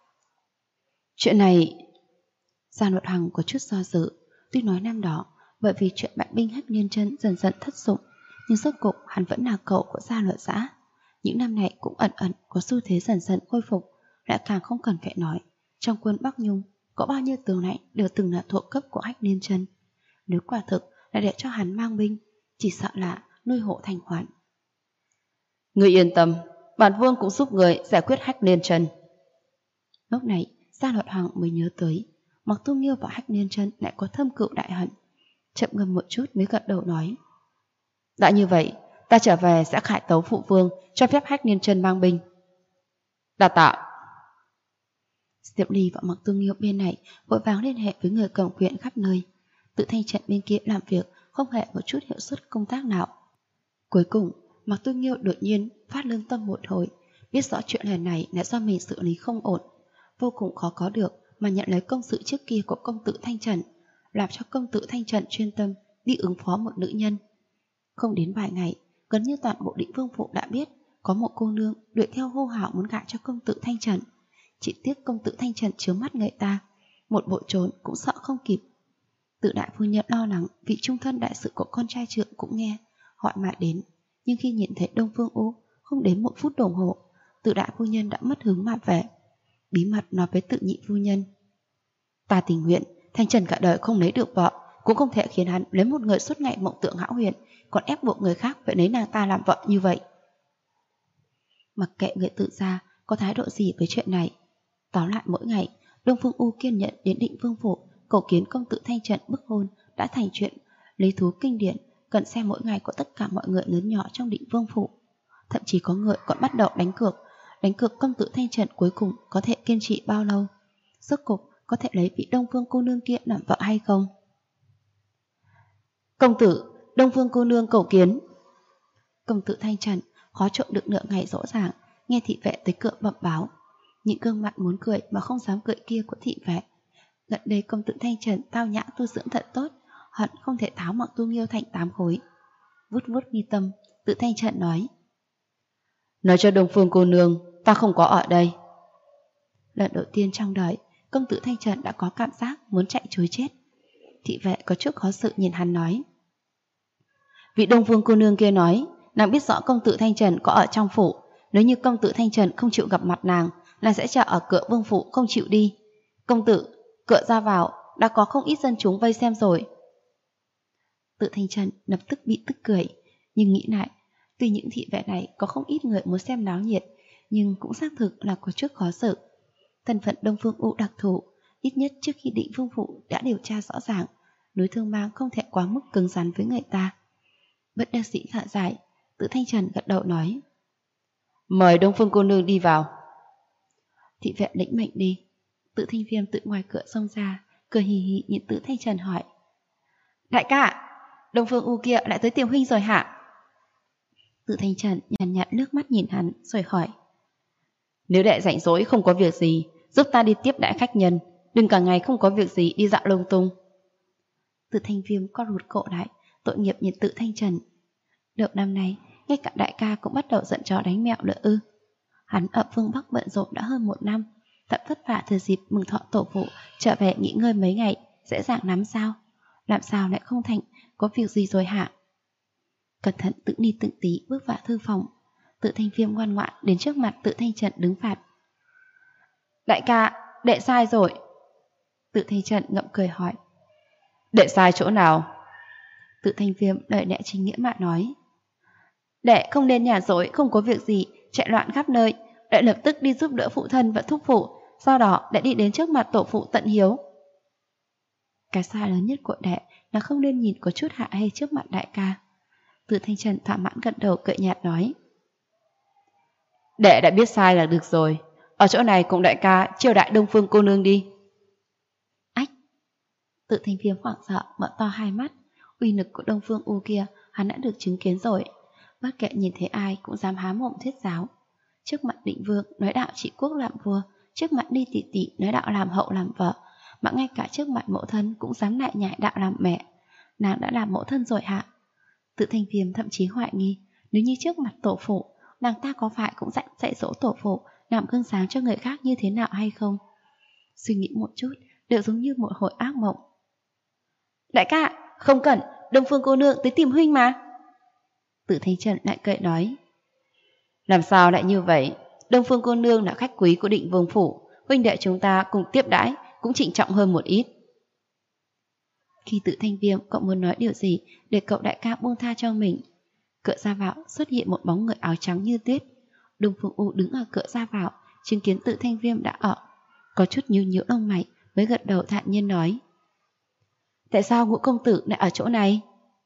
S1: Chuyện này Gia Luật Hằng có chút do dự. Tuy nói năm đó bởi vì chuyện bại binh Hách Niên Trân dần dần thất dụng, nhưng rốt cục hắn vẫn là cậu của Gia Luật Giã. Những năm này cũng ẩn ẩn có xu thế dần dần khôi phục. Lại càng không cần phải nói, trong quân Bắc Nhung có bao nhiêu tướng lãnh đều từng là thuộc cấp của Hách Niên Trân. Nếu quả thực là để cho hắn mang binh, chỉ sợ là nuôi hộ thành hoạn. Ngươi yên tâm, bản vương cũng giúp người giải quyết Hách Niên Trân. Lúc này Gia Luật Hằng mới nhớ tới Mặc Tu Nghiêu và Hách Niên Trân lại có thâm cựu đại hận. Chậm ngâm một chút mới gật đầu nói: Đã như vậy, ta trở về sẽ khải tấu phụ vương cho phép Hách Niên Trân mang binh. Đa tạ. Diệp Ly và Mặc Tu Nghiêu bên này vội vàng liên hệ với người cầm quyền khắp nơi. Tự Thanh Trận bên kia làm việc không hề một chút hiệu suất công tác nào. Cuối cùng Mặc Tu Nghiêu đột nhiên phát lương tâm một hồi, biết rõ chuyện lần này là do mình xử lý không ổn, vô cùng khó có được mà nhận lấy công sự trước kia của công tử Thanh Trần, làm cho công tử Thanh Trần chuyên tâm đi ứng phó một nữ nhân. Không đến vài ngày, gần như toàn bộ Định Vương phủ đã biết có một cô nương đuổi theo hô hào muốn gả cho công tử Thanh Trần. Chỉ tiếc công tử Thanh Trần chướng mắt người ta, một bộ trốn cũng sợ không kịp. Tự đại phu nhân lo lắng vì trung thân đại sự của con trai trưởng cũng nghe, hỏi mà đến, nhưng khi nhìn thấy Đông Phương U, không đến 1 phút đồng hồ, tự đại phu nhân đã mất hứng mà về. Bí mật nói với tự nhị phu nhân: ta tình nguyện Thanh Trần cả đời không lấy được vợ, cũng không thể khiến hắn lấy một người suốt ngày mộng tưởng hão huyền, còn ép buộc người khác phải lấy nàng ta làm vợ như vậy. Mặc kệ người tự gia có thái độ gì với chuyện này, tóm lại mỗi ngày Đông Phương U kiên nhẫn đến Định Vương phủ cầu kiến công tử Thanh Trần bức hôn đã thành chuyện lý thú kinh điển, cần xem mỗi ngày của tất cả mọi người lớn nhỏ trong Định Vương phủ. Thậm chí có người còn bắt đầu đánh cược công tử Thanh Trần cuối cùng có thể kiên trì bao lâu, rốt cục có thể lấy vị Đông Phương cô nương kia làm vợ hay không. Công tử, Đông Phương cô nương cầu kiến. Công tử Thanh Trần khó trộn được nửa ngày rõ ràng, nghe thị vệ tới cửa bẩm báo, những gương mặt muốn cười mà không dám cười kia của thị vệ. Gần đây công tử Thanh Trần tao nhã tu dưỡng thật tốt, hận không thể tháo Mặc Tu Nghiêu thành 8 khối. Vuốt vuốt mi tâm, tự Thanh Trần nói cho Đông Phương cô nương, ta không có ở đây. Lần đầu tiên trong đời, công tử Thanh Trần đã có cảm giác muốn chạy trối chết. Thị vệ có chút khó xử nhìn hắn nói: vị Đông Phương cô nương kia nói, nàng biết rõ công tử Thanh Trần có ở trong phủ, nếu như công tử Thanh Trần không chịu gặp mặt nàng sẽ chờ ở cửa vương phủ không chịu đi. Công tử, cửa ra vào đã có không ít dân chúng vây xem rồi. Tự Thanh Trần lập tức bị tức cười, nhưng nghĩ lại, tuy những thị vệ này có không ít người muốn xem náo nhiệt, nhưng cũng xác thực là có chút khó xử. Thân phận Đông Phương U đặc thù, ít nhất trước khi Định Vương phủ đã điều tra rõ ràng, núi Thương Mang không thể quá mức cứng rắn với người ta. Bất đắc dĩ thở dài, Tự Thanh Trần gật đầu nói: mời Đông Phương cô nương đi vào. Thị vệ lĩnh mệnh đi. Tự Thanh Viêm tự ngoài cửa xông ra, cười hì hì nhìn Tự Thanh Trần hỏi: đại ca, Đông Phương U kia lại tới tìm huynh rồi hả? Tự Thanh Trần nhàn nhạt nước mắt nhìn hắn rồi hỏi: nếu đệ rảnh rỗi không có việc gì, giúp ta đi tiếp đãi khách nhân, đừng cả ngày không có việc gì đi dạo lung tung. Tự Thanh Viêm co rụt cổ lại, tội nghiệp nhìn Tự Thanh Trần. Đầu năm nay, ngay cả đại ca cũng bắt đầu giận chó đánh mèo nữa ư? Hắn ở phương Bắc bận rộn đã hơn 1 năm, thật vất vả từ dịp mừng thọ tổ phụ trở về nghỉ ngơi mấy ngày, dễ dàng lắm sao? Làm sao lại không thành có việc gì rồi hả? Cẩn thận tự ni tự tí bước vào thư phòng. Tự Thanh Viêm ngoan ngoãn đến trước mặt Tự Thanh Trần đứng phạt: đại ca, đệ sai rồi. Tự Thanh Trần ngậm cười hỏi: đệ sai chỗ nào? Tự Thanh Viêm lời lẽ chính nghĩa mà nói: đệ không nên nhàn rỗi không có việc gì chạy loạn khắp nơi, đệ lập tức đi giúp đỡ phụ thân và thúc phụ, sau đó đệ đi đến trước mặt tổ phụ tận hiếu. Cái sai lớn nhất của đệ là không nên nhìn có chút hạ hay trước mặt đại ca. Tự Thanh Trần thỏa mãn gật đầu cười nhạt nói: đệ đã biết sai là được rồi, ở chỗ này cùng đại ca chiêu đại Đông Phương cô nương đi. Ách! Tự Thanh Viêm hoảng sợ mở to hai mắt. Uy lực của Đông Phương U kia hắn đã được chứng kiến rồi, bất kể nhìn thấy ai cũng dám há mồm thuyết giáo. Trước mặt Định Vương nói đạo trị quốc làm vua, trước mặt Đi Tỷ Tỷ nói đạo làm hậu làm vợ, mà ngay cả trước mặt mẫu thân cũng dám lại nhại đạo làm mẹ. Nàng đã làm mẫu thân rồi hả? Tự Thanh Viêm thậm chí hoài nghi, nếu như trước mặt tổ phụ, nàng ta có phải cũng dạy dỗ tổ phụ làm gương sáng cho người khác như thế nào hay không? Suy nghĩ một chút, đều giống như một hồi ác mộng. Đại ca, không cần, Đông Phương cô nương tới tìm huynh mà. Tự Thanh Trần lại cười nói: làm sao lại như vậy? Đông Phương cô nương là khách quý của Định Vương phủ, huynh đệ chúng ta cùng tiếp đãi cũng trịnh trọng hơn một ít. Khi Tự Thanh Viêm cậu muốn nói điều gì để cậu đại ca buông tha cho mình, cửa ra vào xuất hiện một bóng người áo trắng như tuyết. Đông Phương U đứng ở cửa ra vào, chứng kiến Tự Thanh Viêm đã ở, có chút nhíu nhíu lông mày mới gật đầu thản nhiên nói: tại sao Ngũ công tử lại ở chỗ này?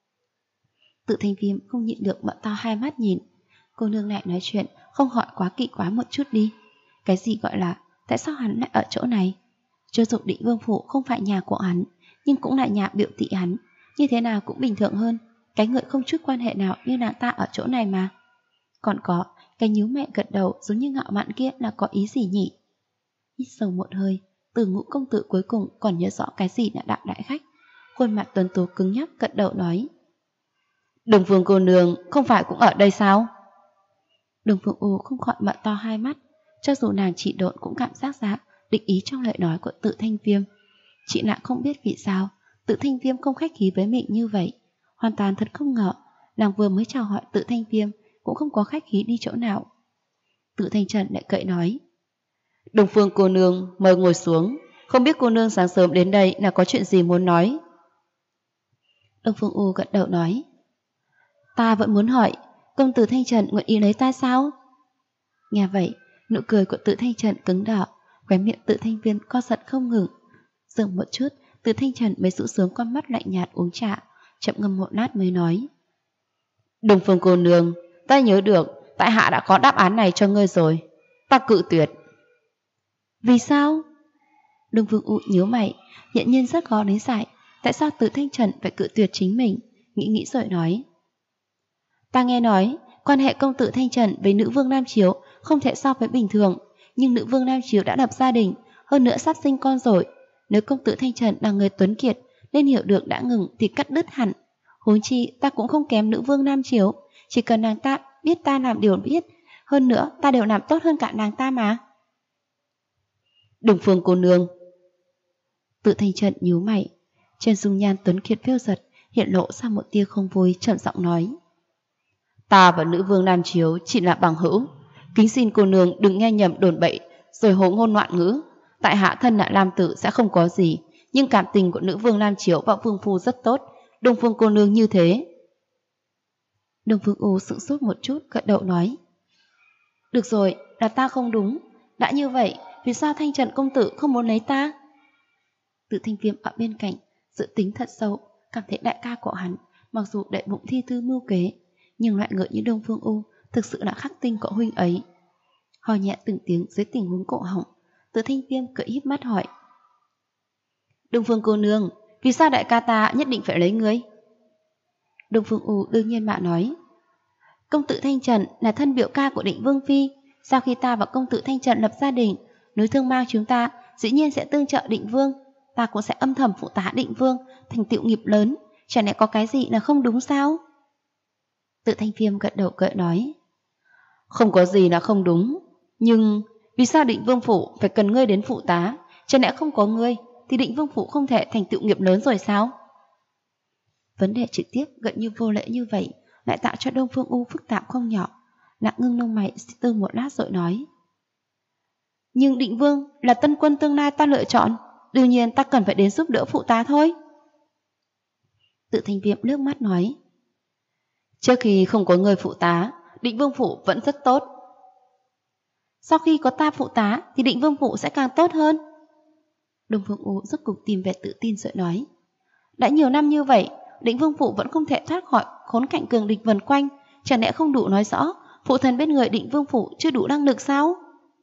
S1: Tự Thanh Viêm không nhịn được mở to hai mắt nhìn. Cô nương lại nói chuyện không hỏi quá kỵ quá một chút đi. Cái gì gọi là tại sao hắn lại ở chỗ này? Cho dù Định Vương phủ không phải nhà của hắn, nhưng cũng là nhà biểu tỷ hắn, như thế nào cũng bình thường hơn cái người không chút quan hệ nào như nàng ta ở chỗ này mà. Còn có, Cái nhíu mày gật đầu giống như ngạo mạn kia là có ý gì nhỉ? Hít sâu một hơi, Từ Ngũ công tử cuối cùng còn nhớ rõ cái gì là đạo đại khách. Khuôn mặt tuấn tú cứng nhắc gật đầu nói: Đồng Phương cô nương không phải cũng ở đây sao? Đồng Phương U không khỏi mở to hai mắt, cho dù nàng chỉ độn cũng cảm giác ra định ý trong lời nói của Tự Thanh Viêm. Chị nàng không biết vì sao Tự Thanh Viêm không khách khí với mình như vậy. Hoàn toàn thật không ngờ, nàng vừa mới chào hỏi Tự Thanh Viêm cũng không có khách khí đi chỗ nào. Tự Thanh Trần lại cậy nói: Đồng Phương cô nương mời ngồi xuống, không biết cô nương sáng sớm đến đây là có chuyện gì muốn nói? Đồng Phương U gật đầu nói: Ta vẫn muốn hỏi, công tử Thanh Trần nguyện ý lấy ta sao? Nghe vậy, nụ cười của Tự Thanh Trần cứng đờ, khóe miệng Tự Thanh Viêm co giật không ngừng. Dừng một chút, Tự Thanh Trần mới rũ sướng con mắt lạnh nhạt uống trà, chậm ngâm một lát mới nói: Đồng Phương cô nương, ta nhớ được tại hạ đã có đáp án này cho ngươi rồi, ta cự tuyệt. Vì sao? Đồng Phương U nhíu mày, hiện nhiên rất khó lý giải tại sao Tự Thanh Trần phải cự tuyệt chính mình, nghĩ rồi nói: Ta nghe nói quan hệ công tử Thanh Trần với nữ vương Nam Chiếu không thể so với bình thường, nhưng nữ vương Nam Chiếu đã lập gia đình, hơn nữa sắp sinh con rồi. Nếu công tử Thanh Trần là người tuấn kiệt nên hiểu được đã ngừng thì cắt đứt hẳn. Huống chi ta cũng không kém nữ vương Nam Chiếu, chỉ cần nàng ta biết ta làm điều biết, hơn nữa ta đều làm tốt hơn cả nàng ta mà. Đồng Phương cô nương. Tự Thanh Trần nhíu mày, trên dung nhan tuấn kiệt phiêu giật hiện lộ ra một tia không vui, trầm giọng nói: Ta và nữ vương Nam Chiếu chỉ là bằng hữu, kính xin cô nương đừng nghe nhầm đồn bậy rồi hồ ngôn loạn ngữ. Tại hạ thân là Lam tử sẽ không có gì, nhưng cảm tình của nữ vương Nam Chiếu và vương phu rất tốt. Đồng Phương cô nương như thế. Đồng Phương U sững sốt một chút, gật đầu nói: Được rồi, là ta không đúng. Đã như vậy, vì sao Thanh Trần công tử không muốn lấy ta? Tự Thanh Viêm ở bên cạnh dự tính thật sâu, cảm thấy đại ca của hắn mặc dù đệ bụng thi thư mưu kế, nhưng loại người như Đông Phương U thực sự là khắc tinh của huynh ấy. Ho nhẹ từng tiếng dưới tình huống cổ họng, Tự Thanh Viêm cười híp mắt hỏi: Đông Phương cô nương, vì sao đại ca ta nhất định phải lấy ngươi? Đông Phương U đương nhiên mà nói: Công tử Thanh Trần là thân biểu ca của Định Vương phi, sau khi ta và công tử Thanh Trần lập gia đình, núi Thương Mang chúng ta dĩ nhiên sẽ tương trợ Định Vương, ta cũng sẽ âm thầm phụ tá Định Vương thành tựu nghiệp lớn, chẳng lẽ có cái gì là không đúng sao? Tự Thanh Viêm gật đầu cười nói: Không có gì là không đúng, nhưng vì sao Định Vương phủ phải cần ngươi đến phụ tá? Chẳng lẽ không có ngươi thì Định Vương phủ không thể thành tựu nghiệp lớn rồi sao? Vấn đề trực tiếp gần như vô lễ như vậy lại tạo cho Đông Phương U phức tạp không nhỏ. Nàng ngưng lông mày suy tư một lát rồi nói: Nhưng Định Vương là tân quân tương lai ta lựa chọn, đương nhiên ta cần phải đến giúp đỡ phụ tá thôi. Tự Thanh Viêm nước mắt nói: Trước khi không có người phụ tá, Định Vương phủ vẫn rất tốt. Sau khi có ta phụ tá thì Định Vương phủ sẽ càng tốt hơn. Đông Phương U rốt cục tìm về tự tin rồi nói: Đã nhiều năm như vậy, Định Vương phủ vẫn không thể thoát khỏi khốn cảnh cường địch vần quanh, chẳng lẽ không đủ nói rõ phụ thần bên người Định Vương phủ chưa đủ năng lực sao?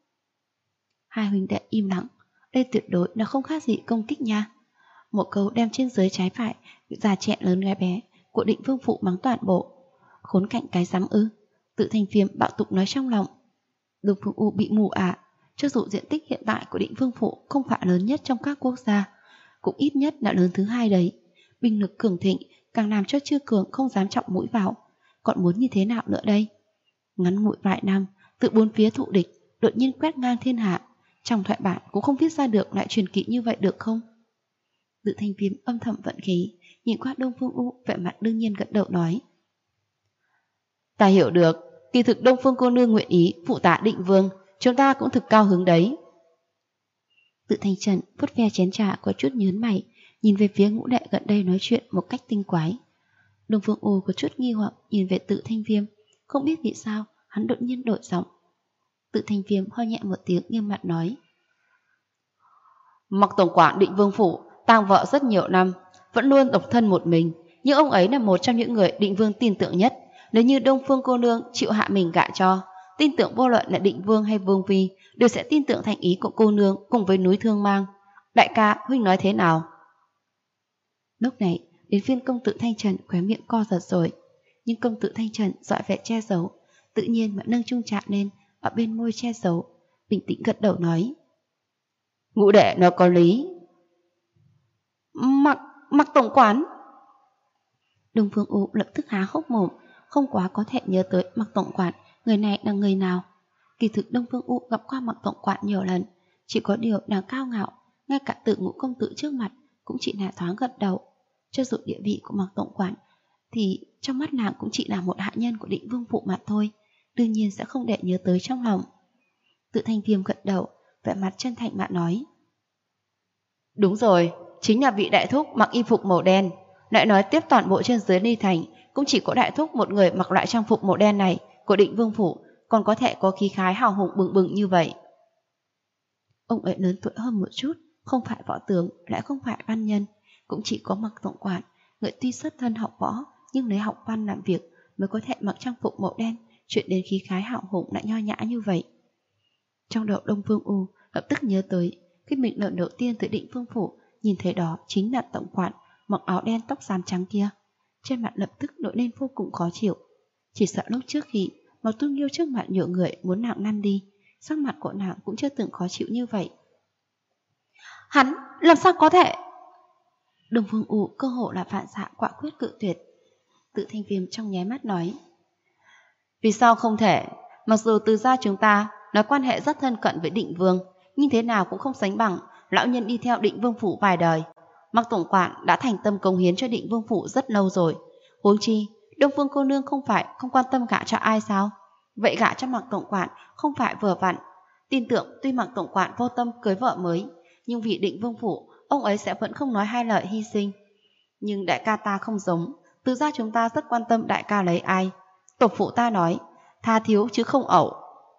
S1: Hai huynh đệ im lặng, đây tuyệt đối là không khác gì công kích nha. Một câu đem trên dưới trái phải, già trẻ lớn gái bé của Định Vương phủ mắng toàn bộ. Khốn cảnh cái rắm ư? Tự Thanh Viêm bạo tục nói trong lòng. Đông Phương U bị mù cho dù diện tích hiện tại của Định Vương phủ không phải lớn nhất trong các quốc gia, cũng ít nhất là lớn thứ hai đấy. Binh lực cường thịnh càng làm cho Chư Cường không dám trọng mũi vào, còn muốn như thế nào nữa đây? Ngắn ngủi vài năm, tự bốn phía thụ địch, đột nhiên quét ngang thiên hạ, trong thoại bản cũng không viết ra được loại truyền kỳ như vậy được không? Tự Thanh Viêm âm thầm vận khí, nhìn qua Đông Phương U, vẻ mặt đương nhiên gật đầu nói: Ta hiểu được, kỳ thực Đông Phương cô nương nguyện ý phụ tá Định Vương, chúng ta cũng thực cao hứng đấy. Tự Thanh Trần vuốt ve chén trà có chút nhớn mày, nhìn về phía ngũ đệ gần đây nói chuyện một cách tinh quái. Đông Phương U có chút nghi hoặc nhìn về Tự Thanh Viêm, không biết vì sao hắn đột nhiên đổi giọng. Tự Thanh Viêm ho nhẹ một tiếng nghiêm mặt nói: Mặc tổng quản Định Vương phủ tang vợ rất nhiều năm, vẫn luôn độc thân một mình, nhưng ông ấy là một trong những người Định Vương tin tưởng nhất. Nếu như Đông Phương cô nương chịu hạ mình gả cho, tin tưởng vô luận là Định Vương hay Vương phi đều sẽ tin tưởng thành ý của cô nương cùng với núi Thương Mang. Đại ca, huynh nói thế nào? Lúc này đến phiên công tử Thanh Trần khóe miệng co giật rồi, nhưng công tử Thanh Trần dõi vẻ che giấu, tự nhiên mà nâng chung trà lên, ở bên môi che giấu, bình tĩnh gật đầu nói. Ngũ đệ nó có lý. Mặc tổng quản. Đông Phương U lập tức há hốc mồm, không quá có thể nhớ tới Mặc tổng quản, người này là người nào. Kỳ thực Đông Phương U gặp qua Mặc tổng quản nhiều lần, chỉ có điều nàng cao ngạo, ngay cả tự Ngũ công tử trước mặt cũng chỉ là thoáng gật đầu. Cho dù địa vị của Mặc tổng quản thì trong mắt nàng cũng chỉ là một hạ nhân của Định Vương phủ mà thôi, đương nhiên sẽ không để nhớ tới trong lòng. Tự Thanh Viêm gật đầu, vẻ mặt chân thành mà nói. Đúng rồi, chính là vị đại thúc mặc y phục màu đen. Lại nói tiếp toàn bộ trên dưới Ly Thành cũng chỉ có đại thúc một người mặc loại trang phục màu đen này của Định Vương phủ còn có thể có khí khái hào hùng bừng bừng như vậy. Ông ấy lớn tuổi hơn một chút, không phải võ tướng, lại không phải văn nhân, cũng chỉ có Mặc tổng quản, người tuy xuất thân học võ nhưng lấy học văn làm việc mới có thể mặc trang phục màu đen, chuyện đến khí khái hào hùng lại nho nhã như vậy. Trong đầu Đông Phương U lập tức nhớ tới khi mình lần đầu tiên tới Định Vương phủ, nhìn thấy đó chính là tổng quản mặc áo đen tóc xám trắng kia, trên mặt lập tức nổi lên vô cùng khó chịu. Chỉ sợ lúc trước khi Mặc Tu Nghiêu trước mặt nhiều người muốn nàng lăn đi, sắc mặt của nàng cũng chưa từng khó chịu như vậy. Hắn làm sao có thể? Đông Phương U cơ hội là phản xạ quả quyết cự tuyệt. Tự Thanh Viêm trong nháy mắt nói. Vì sao không thể? Mặc dù từ gia chúng ta nói quan hệ rất thân cận với Định Vương, nhưng thế nào cũng không sánh bằng lão nhân đi theo Định Vương phủ vài đời. Mặc tổng quản đã thành tâm cống hiến cho Định Vương phủ rất lâu rồi. Huống chi, Đông Phương cô nương không phải không quan tâm gả cho ai sao? Vậy gả cho Mặc tổng quản không phải vừa vặn. Tin tưởng tuy Mặc tổng quản vô tâm cưới vợ mới, nhưng vì Định Vương phủ, ông ấy sẽ vẫn không nói hai lời hy sinh. Nhưng đại ca ta không giống, từ gia chúng ta rất quan tâm đại ca lấy ai. Tổ phụ ta nói, tha thiếu chứ không ẩu.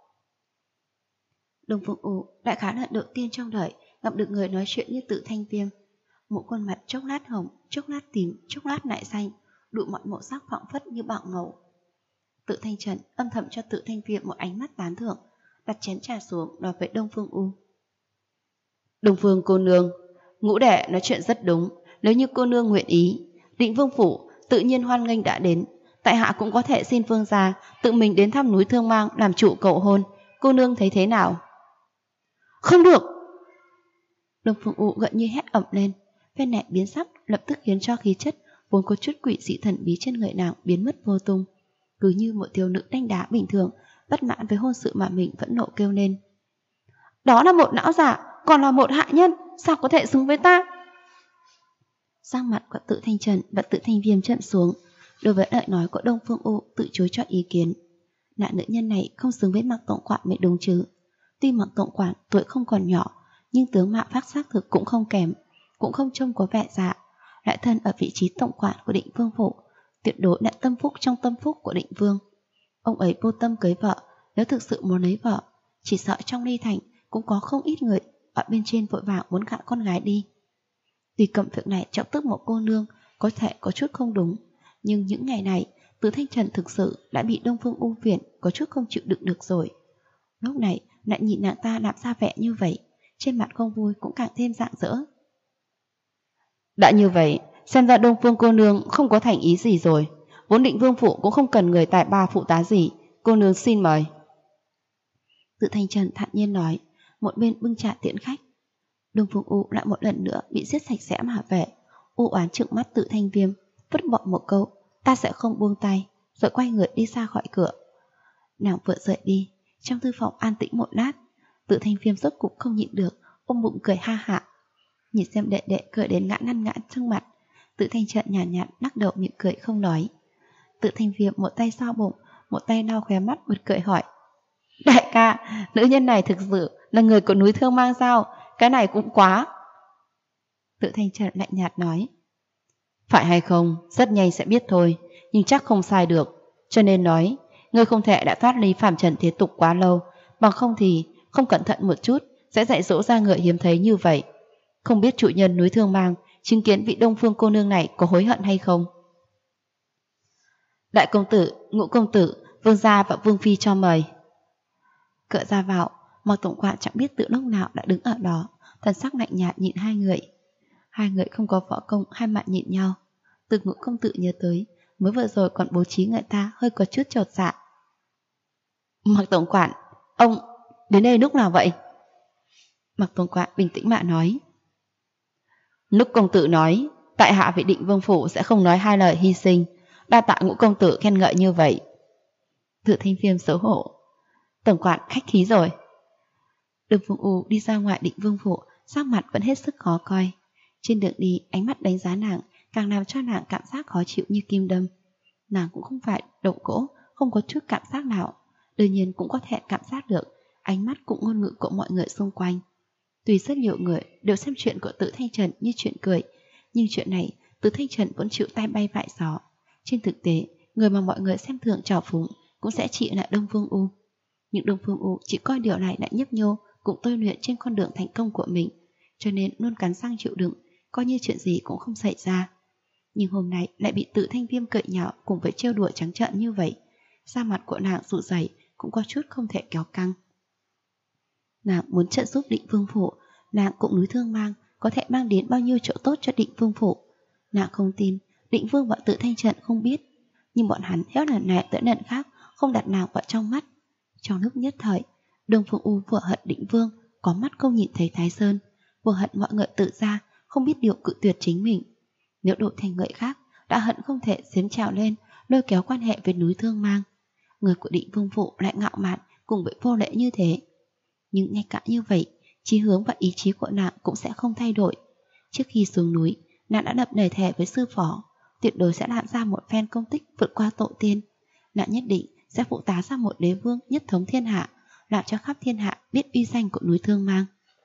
S1: Đông Phương U đại khá lần đầu tiên trong đời gặp được người nói chuyện như Tự Thanh Viêm. Một khuôn mặt chốc lát hồng, chốc lát tím, chốc lát lại xanh, đủ mọi màu sắc phảng phất như bạo ngầu. Tự Thanh Trần âm thầm cho Tự Thanh Viêm một ánh mắt tán thưởng, đặt chén trà xuống nói với Đông Phương U. Đông Phương cô nương, Ngũ đệ nói chuyện rất đúng, nếu như cô nương nguyện ý, Định Vương phủ tự nhiên hoan nghênh đã đến, tại hạ cũng có thể xin vương gia tự mình đến thăm núi Thương Mang làm chủ cầu hôn, cô nương thấy thế nào? Không được! Đông Phương U gợn như hét ẩm lên, phen này biến sắc lập tức khiến cho khí chất vốn có chút quỷ dị thần bí trên người nàng biến mất vô tung, cứ như một thiếu nữ đanh đá bình thường, bất mãn với hôn sự mà mình vẫn nộ kêu lên. Đó là một não giả, còn là một hạ nhân, sao có thể xứng với ta? Sang mặt của Tự Thanh Trần và Tự Thanh Viêm trợn xuống, đối với lời nói của Đông Phương U tự chối cho ý kiến. Nạn nữ nhân này không xứng với Mặc tổng quản mới đúng chứ. Tuy Mặc tổng quản tuổi không còn nhỏ, nhưng tướng mạo phác xác thực cũng không kém, cũng không trông có vẻ già, lại thân ở vị trí tổng quản của Định Vương phủ, tuyệt đối là tâm phúc trong tâm phúc của Định Vương. Ông ấy vô tâm cưới vợ, nếu thực sự muốn lấy vợ, chỉ sợ trong Ly Thành cũng có không ít người ở bên trên vội vàng muốn gả con gái đi. Tuy cầm việc này chọc tức một cô nương có thể có chút không đúng, nhưng những ngày này Từ Thanh Trần thực sự đã bị Đông Phương U phiền có chút không chịu đựng được rồi. Lúc này lại nhìn nàng ta làm ra vẻ như vậy, trên mặt không vui cũng càng thêm rạng rỡ. Đã như vậy, xem ra Đông Phương cô nương không có thành ý gì rồi. Vốn Định Vương phủ cũng không cần người tài ba phụ tá gì, cô nương xin mời. Tự Thanh Trần thản nhiên nói, một bên bưng trà tiễn khách. Đông Phương U lại một lần nữa bị giết sạch sẽ mà về, u oán trừng mắt Tự Thanh Viêm, vứt bỏ một câu, ta sẽ không buông tay, rồi quay người đi ra khỏi cửa. Nàng vừa rời đi, trong thư phòng an tĩnh một lát, Tự Thanh Viêm rốt cục không nhịn được, ôm bụng cười ha hả. Nhìn xem đệ đệ cười đến ngã trong mặt, Tự Thanh Trần nhàn nhạt lắc đầu mỉm cười không nói. Tự Thanh Viêm một tay xoa bụng, một tay lau khóe mắt bật cười hỏi, đại ca, nữ nhân này thực sự là người của núi Thương Mang sao? Cái này cũng quá. Tự Thanh Trần lạnh nhạt nói, phải hay không, rất nhanh sẽ biết thôi, nhưng chắc không sai được. Cho nên nói, ngươi không thể đã thoát ly phàm trần thế tục quá lâu, bằng không thì không cẩn thận một chút sẽ dạy dỗ ra người hiếm thấy như vậy. Không biết chủ nhân núi Thương Mang chứng kiến vị Đông Phương cô nương này có hối hận hay không? Đại công tử, Ngũ công tử, vương gia và vương phi cho mời. Cửa ra vào, Mặc tổng quản chẳng biết từ lúc nào đã đứng ở đó, thần sắc lạnh nhạt nhìn hai người. Hai người không có võ công, hai mặt nhìn nhau. Từ Ngũ công tử nhớ tới, mới vừa rồi còn bố trí người ta hơi có chút chột dạ. Mạc tổng quản, ông đến đây lúc nào vậy? Mạc tổng quản bình tĩnh mà nói. Lúc công tử nói, tại hạ vị Định Vương phủ sẽ không nói hai lời hy sinh, đa tạ Ngũ công tử khen ngợi như vậy. Tự Thanh Viêm xấu hổ. Tổng quản khách khí rồi. Đường Phương U đi ra ngoài Định Vương phủ, sắc mặt vẫn hết sức khó coi. Trên đường đi, ánh mắt đánh giá nàng càng làm cho nàng cảm giác khó chịu như kim đâm. Nàng cũng không phải động gỗ, không có chút cảm giác nào. Đương nhiên cũng có thể cảm giác được ánh mắt cũng ngôn ngữ của mọi người xung quanh. Tuy rất nhiều người đều xem chuyện của Tử Thanh Trần như chuyện cười, nhưng chuyện này Tử Thanh Trần vẫn chịu tay bay vại gió. Trên thực tế, người mà mọi người xem thường trào phúng cũng sẽ chỉ là Đông Phương U. Nhưng Đông Phương U chỉ coi điều này là nhấp nhô cũng tôi luyện trên con đường thành công của mình, cho nên luôn cắn răng chịu đựng, coi như chuyện gì cũng không xảy ra. Nhưng hôm nay lại bị Tử Thanh Viêm cậy nhạo cùng với trêu đùa trắng trợn như vậy, da mặt của nàng rụt rẩy cũng có chút không thể kéo căng. Nàng muốn trợ giúp Định Vương phủ, nàng cũng núi Thương Mang có thể mang đến bao nhiêu chỗ tốt cho Định Vương phủ. Nàng không tin Định Vương và Tử Thanh Trần không biết, nhưng bọn hắn hết lần này tới lần khác không đặt nàng vào trong mắt. Trong lúc nhất thời, Đông Phương U vừa hận Định Vương có mắt không nhìn thấy Thái Sơn, vừa hận mọi người tự ra không biết điều cự tuyệt chính mình. Nếu đổi thành người khác, đã hận không thể xếm trào lên lôi kéo quan hệ với núi Thương Mang. Người của Định Vương phủ lại ngạo mạn cùng với vô lễ như thế. Nhưng ngay cả như vậy, chí hướng và ý chí của nàng cũng sẽ không thay đổi. Trước khi xuống núi, nàng đã lập lời thề với sư phó, tuyệt đối sẽ làm ra một phen công tích vượt qua tổ tiên. Nàng nhất định sẽ phụ tá ra một đế vương nhất thống thiên hạ, làm cho khắp thiên hạ biết uy danh của núi Thương Mang.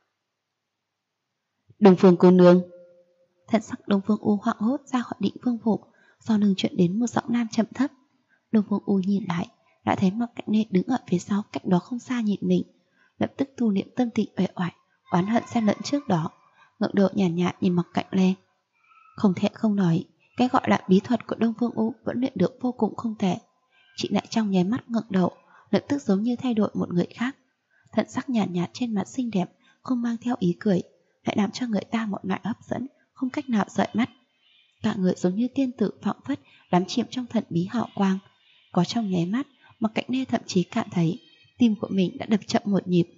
S1: Đông Phương cô nương. Thần sắc Đông Phương U hoảng hốt ra khỏi Định Vương phủ, sau lưng chuyện đến một giọng nam chậm thấp. Đông Phương U nhìn lại, đã thấy Mạc Cạnh Lê đứng ở phía sau cách đó không xa nhìn mình, lập tức thu liệm tâm tình uể oải, oán hận xen lẫn trước đó, ngẩng đầu nhàn nhạt nhìn Mạc Cạnh Lê. Không thể không nói, cái gọi là bí thuật của Đông Phương U vẫn luyện được vô cùng không tệ. Chị lại trong nháy mắt ngẩng đầu, lập tức giống như thay đổi một người khác. Thần sắc nhàn nhạt trên mặt xinh đẹp, không mang theo ý cười, lại làm cho người ta một loại hấp dẫn, không cách nào rời mắt. Cả người giống như tiên tử phảng phất đắm chìm trong thần bí hào quang. Có trong nháy mắt, Mạc Cạnh Lê thậm chí cảm thấy tim của mình đã đập chậm một nhịp.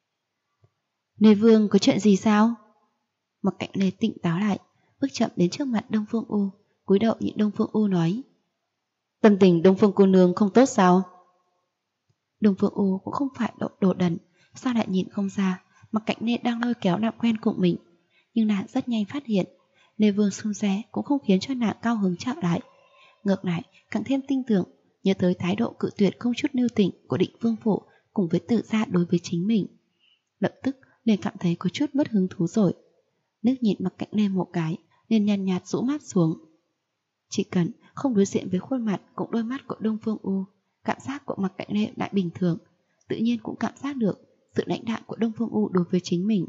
S1: Lê Vương có chuyện gì sao? Mạc Cạnh Lê tỉnh táo lại, bước chậm đến trước mặt Đông Phương U, cúi đầu nhìn Đông Phương U nói: Tâm tình Đông Phương cô nương không tốt sao? Đông Phương U cũng không phải đồ đần, sao lại nhìn không ra Mạc Cạnh Lê đang lôi kéo làm quen cùng mình. Nhưng nàng rất nhanh phát hiện Lê Vương xung xé cũng không khiến cho nàng cao hứng trở lại, ngược lại càng thêm tin tưởng, nhớ tới thái độ cự tuyệt không chút lưu tình của Định Vương phủ cùng với Tử gia đối với chính mình. Lập tức liền cảm thấy có chút mất hứng thú rồi, nước nhìn Mạc Cạnh Lê một cái, liền nhàn nhạt rũ mắt xuống. Chỉ cần không đối diện với khuôn mặt cũng đôi mắt của Đông Phương U, cảm giác của Mạc Cạnh Lê lại bình thường, tự nhiên cũng cảm giác được sự lãnh đạm của Đông Phương U đối với chính mình.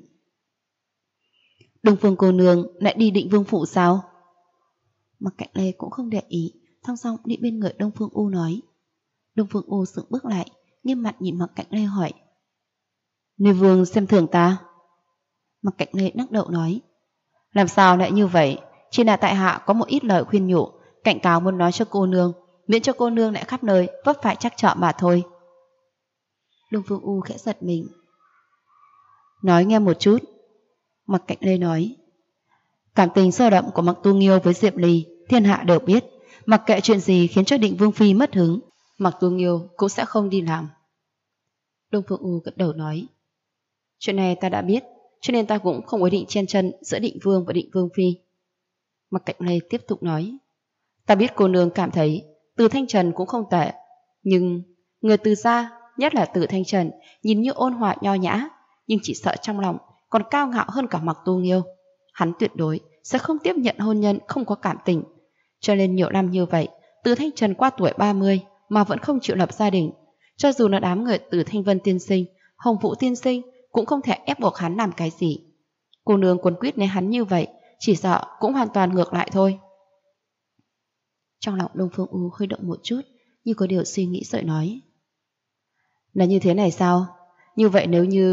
S1: Đông Phương cô nương lại đi Định Vương phủ sao? Mạc Cạnh Lê cũng không để ý, thong dong đi bên người Đông Phương U nói. Đông Phương U sững bước lại, nghiêm mặt nhìn Mạc Cạnh Lê hỏi: Lê Vương xem thường ta? Mạc Cạnh Lê lắc đầu nói: Làm sao lại như vậy? Chỉ là tại hạ có một ít lời khuyên nhủ, cảnh cáo muốn nói cho cô nương, miễn cho cô nương lại khắp nơi vấp phải trắc trở mà thôi. Đông Phương U khẽ giật mình. Nói nghe một chút. Mạc Cạnh Lê nói: Cảm tình sâu đậm của Mạc Tu Nghiêu với Diệp Ly thiên hạ đều biết, mặc kệ chuyện gì khiến cho Định Vương phi mất hứng, Mạc Tu Nghiêu cũng sẽ không đi làm. Đông Phương U gật đầu nói: Chuyện này ta đã biết, cho nên ta cũng không ý định chen chân giữa Định Vương và Định Vương phi. Mạc Cạnh Lê tiếp tục nói: Ta biết cô nương cảm thấy Từ Thanh Trần cũng không tệ, nhưng người Từ gia, nhất là Từ Thanh Trần, nhìn như ôn hòa nho nhã, nhưng chỉ sợ trong lòng còn cao ngạo hơn cả Mạc Tu Nghiêu. Hắn tuyệt đối sẽ không tiếp nhận hôn nhân không có cảm tình. Cho nên nhiều năm như vậy, Từ Thanh Trần qua tuổi 30 mà vẫn không chịu lập gia đình. Cho dù là đám người Từ Thanh Vân tiên sinh, Hồng Vũ tiên sinh cũng không thể ép buộc hắn làm cái gì. Cô nương quấn quýt lấy hắn như vậy, chỉ sợ cũng hoàn toàn ngược lại thôi. Trong lòng Đông Phương U hơi động một chút, như có điều suy nghĩ rồi nói: Là như thế này sao? Như vậy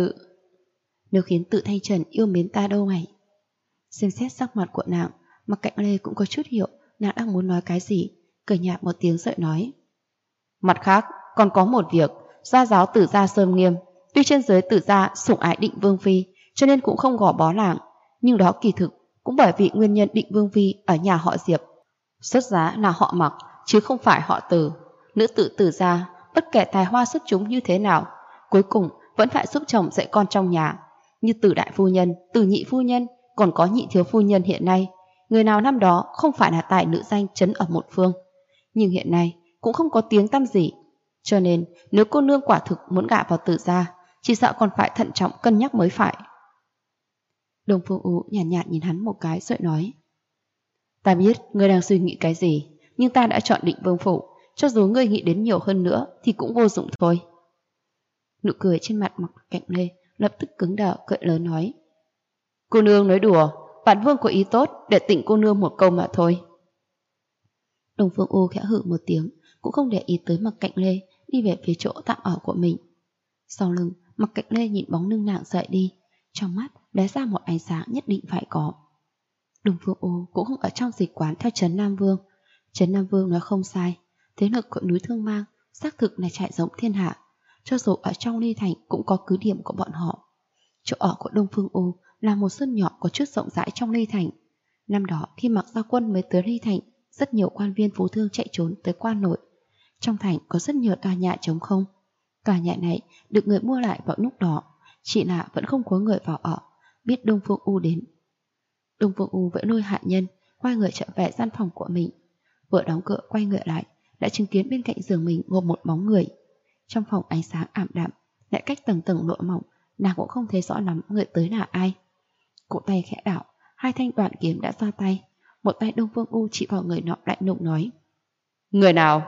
S1: nếu khiến Từ Thanh Trần yêu mến ta đâu mày? Xem xét sắc mặt của nàng, Mạc Cạnh Lê cũng có chút hiểu nàng đang muốn nói cái gì, cười nhạt một tiếng rồi nói: Mặt khác, còn có một việc, gia giáo Tử gia Sơn Nghiêm, tuy trên dưới Tử gia sủng ái Định Vương phi, cho nên cũng không gò bó nàng, nhưng đó kỳ thực cũng bởi vì nguyên nhân Định Vương phi ở nhà họ Diệp xuất giá là họ Mặc chứ không phải họ Từ. Nữ tử Tử gia bất kể tài hoa xuất chúng như thế nào, cuối cùng vẫn phải giúp chồng dạy con trong nhà, như Tử đại phu nhân, Tử nhị phu nhân, còn có nhị thiếu phu nhân hiện nay, người nào năm đó không phải là tài nữ danh chấn ở một phương, nhưng hiện nay cũng không có tiếng tăm gì. Cho nên nếu cô nương quả thực muốn gả vào Tử gia, chỉ sợ còn phải thận trọng cân nhắc mới phải. Đông Phương U nhàn nhạt nhìn hắn một cái rồi nói: Ta biết ngươi đang suy nghĩ cái gì, nhưng ta đã chọn Định Vương phủ, cho dù ngươi nghĩ đến nhiều hơn nữa thì cũng vô dụng thôi. Nụ cười trên mặt Mặc Cạnh Lê lập tức cứng đờ, cợt lớn nói: Cô nương nói đùa, bản vương có ý tốt để tịnh cô nương một câu mà thôi. Đông Phương U khẽ hừ một tiếng, cũng không để ý tới Mặc Cạnh Lê, đi về phía chỗ tạm ở của mình. Sau lưng, Mặc Cạnh Lê nhìn bóng lưng nàng rời đi, trong mắt lóe ra một ánh sáng nhất định phải có. Đông Phương U cũng không ở trong dịch quán theo Trấn Nam Vương. Trấn Nam Vương nói không sai, thế lực của núi Thương Mang xác thực là trải rộng thiên hạ, cho dù ở trong Ly Thành cũng có cứ điểm của bọn họ. Chỗ ở của Đông Phương U là một sân nhỏ có chút rộng rãi trong Ly Thành. Năm đó khi Mặc Gia Quân mới tới Ly Thành, rất nhiều quan viên phú thương chạy trốn tới quan nội. Trong thành có rất nhiều tòa nhà trống không. Tòa nhà này được người mua lại vào lúc đó, chỉ là vẫn không có người vào ở. Biết Đông Phương U đến, Đông Phương U vẫn lôi hạ nhân quay người trở về gian phòng của mình. Vừa đóng cửa quay người lại, đã chứng kiến bên cạnh giường mình ngồi một bóng người. Trong phòng ánh sáng ảm đạm, lại cách tầng tầng lụa mỏng, nàng cũng không thấy rõ lắm người tới là ai. Cổ tay khẽ đảo, hai thanh đoạn kiếm đã ra tay. Một tay Đông Phương U chỉ vào người nọ lạnh lùng nói: Người nào?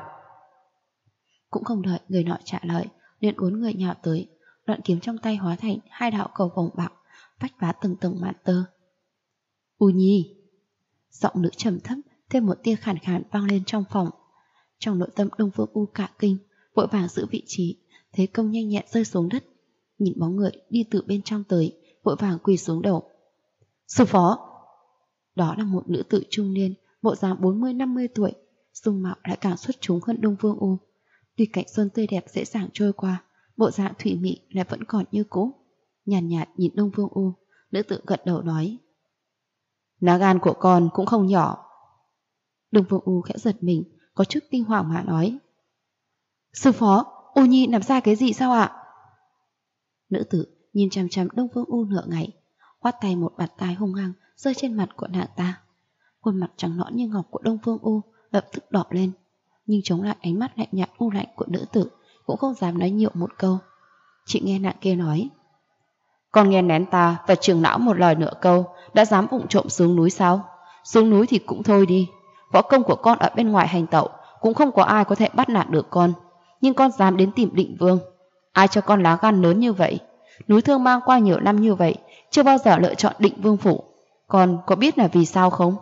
S1: Cũng không đợi người nọ trả lời, liền uốn người nhào tới, đoạn kiếm trong tay hóa thành hai đạo cầu vồng bạc, vách vá từng tầng mạn tơ. U Nhi. Giọng nữ trầm thấp thêm một tia khàn khàn vang lên trong phòng. Trong nội tâm Đông Phương U cả kinh, vội vàng giữ vị trí, thế công nhanh nhẹn rơi xuống đất. Nhìn bóng người đi từ bên trong tới, vội vàng quỳ xuống đầu. Sư phó. Đó là một nữ tử trung niên, bộ dáng 40-50 tuổi, dung mạo lại càng xuất chúng hơn Đông Phương U. Tuy cảnh xuân tươi đẹp dễ dàng trôi qua, bộ dạng thủy mị lại vẫn còn như cũ. Nhàn nhạt nhìn Đông Phương U, nữ tử gật đầu nói: Lá gan của con cũng không nhỏ. Đông Phương U khẽ giật mình, có chút kinh hoàng mà nói: Sư phó, U Nhi làm ra cái gì sao ạ? Nữ tử nhìn chằm chằm Đông Phương U nửa ngày, quát tay một bạt tai hung hăng rơi trên mặt của nàng ta. Khuôn mặt trắng nõn như ngọc của Đông Phương U lập tức đỏ lên, nhưng chống lại ánh mắt lạnh nhạt u lạnh của nữ tử, cũng không dám nói nhiều một câu. Chị nghe nàng kia nói: Con nghe nén ta và trưởng lão một lời nửa câu, đã dám vụng trộm xuống núi sao? Xuống núi thì cũng thôi đi, võ công của con ở bên ngoài hành tẩu cũng không có ai có thể bắt nạt được con, nhưng con dám đến tìm Định Vương. Ai cho con lá gan lớn như vậy? Núi Thương Mang qua nhiều năm như vậy, chưa bao giờ lựa chọn Định Vương phủ. Con có biết là vì sao không?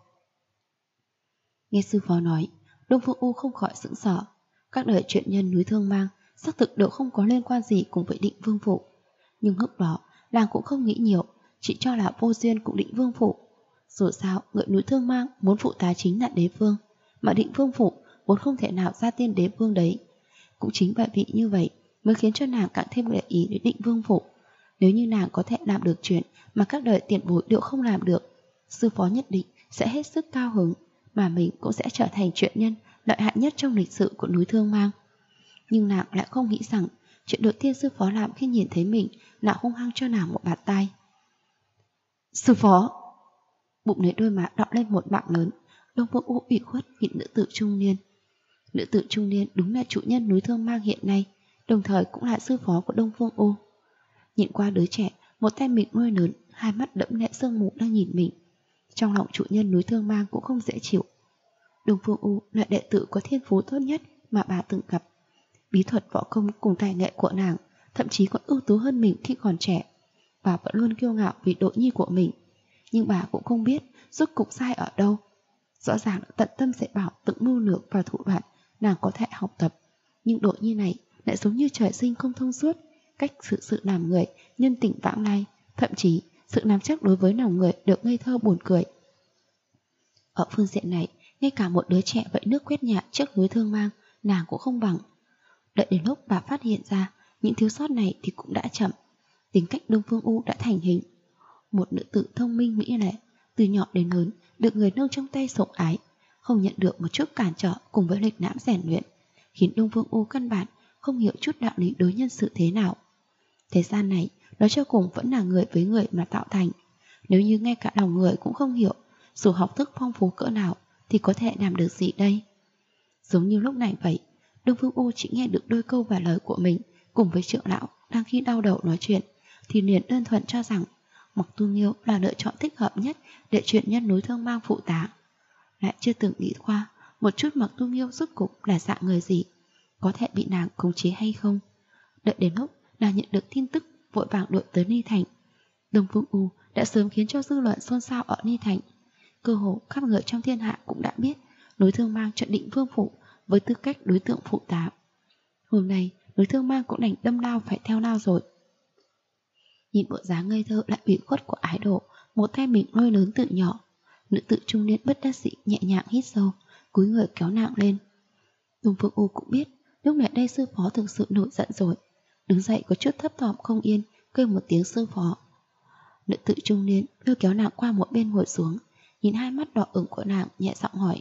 S1: Nghe sư phó nói, Đông Phương U không khỏi sững sờ. Các đời chuyện nhân núi Thương Mang xác thực đều không có liên quan gì cùng với Định Vương phủ. Nhưng lúc đó nàng cũng không nghĩ nhiều, chỉ cho là vô duyên cùng Định Vương phủ. Dù sao người núi Thương Mang muốn phụ tá chính là đế vương, mà Định Vương phủ vốn không thể nào ra tiên đế vương đấy. Cũng chính bởi vì như vậy mới khiến cho nàng càng thêm để ý đến Định Vương phủ. Nếu như nàng có thể làm được chuyện mà các đời tiền bối đều không làm được, sư phó nhất định sẽ hết sức cao hứng, mà mình cũng sẽ trở thành chuyện nhân lợi hại nhất trong lịch sử của núi Thương Mang. Nhưng nàng lại không nghĩ rằng chuyện đầu tiên sư phó làm khi nhìn thấy mình là hung hăng cho nàng một bạt tai. Sư phó. Bụng lấy đôi má đỏ lên một mạng lớn. Đông Phương U ủy khuất nhìn nữ tử trung niên. Nữ tử trung niên đúng là chủ nhân núi Thương Mang hiện nay, đồng thời cũng là sư phó của Đông Phương U. Nhìn qua đứa trẻ, một tay mình nuôi lớn, hai mắt đẫm lệ sương mù đang nhìn mình. Trong lòng chủ nhân núi Thương Mang cũng không dễ chịu. Đông Phương U là đệ tử có thiên phú tốt nhất mà bà từng gặp. Bí thuật võ công cùng tài nghệ của nàng thậm chí còn ưu tú hơn mình khi còn trẻ. Bà vẫn luôn kiêu ngạo vì độ nhi của mình, nhưng bà cũng không biết rốt cục sai ở đâu. Rõ ràng tận tâm dạy bảo từng mưu lược và thủ đoạn nàng có thể học tập, nhưng độ nhi này lại giống như trời sinh không thông suốt, cách xử sự làm người, nhân tình vãng lai, thậm chí sự nắm chắc đối với lòng người được ngây thơ buồn cười. Ở phương diện này, ngay cả một đứa trẻ vậy nước quét nhạt trước núi Thương Mang nàng cũng không bằng. Đợi đến lúc bà phát hiện ra những thiếu sót này thì cũng đã chậm. Tính cách Đông Phương U đã thành hình. Một nữ tử thông minh mỹ lệ, từ nhỏ đến lớn được người nâng trong tay sủng ái, không nhận được một chút cản trở cùng với lịch lãm rèn luyện, khiến Đông Phương U căn bản không hiểu chút đạo lý đối nhân sự thế nào. Thế gian này, nói cho cùng vẫn là người với người mà tạo thành. Nếu như ngay cả lòng người cũng không hiểu, dù học thức phong phú cỡ nào thì có thể làm được gì đây? Giống như lúc này vậy, Đông Phương U chỉ nghe được đôi câu và lời của mình cùng với trưởng lão đang khi đau đầu nói chuyện, thì liền đơn thuần cho rằng Mộc Tu Nghiêu là lựa chọn thích hợp nhất để chuyện nhân núi Thương Mang phụ tá. Lại chưa từng nghĩ qua một chút Mộc Tu Nghiêu rốt cục là dạng người gì, có thể bị nàng khống chế hay không. Đợi đến lúc nàng nhận được tin tức, vội vàng đuổi tới Ni Thành. Đông Phương U đã sớm khiến cho dư luận xôn xao ở Ni Thành. Cơ hồ khắp người trong thiên hạ cũng đã biết núi Thương Mang chọn Định Vương phủ với tư cách đối tượng phụ tá. Hôm nay núi Thương Mang cũng đành đâm lao phải theo lao rồi. Nhìn bộ dáng ngây thơ lại ủy khuất của ái độ, một tay mình nuôi lớn từ nhỏ, nữ tử trung niên bất đắc dĩ nhẹ nhàng hít sâu, cúi người kéo nàng lên. Đông Phương U cũng biết lúc này đây sư phó thực sự nổi giận rồi, đứng dậy có chút thấp thỏm không yên, kêu một tiếng sư phó. Nữ tử trung niên lôi kéo nàng qua một bên ngồi xuống, nhìn hai mắt đỏ ửng của nàng, nhẹ giọng hỏi: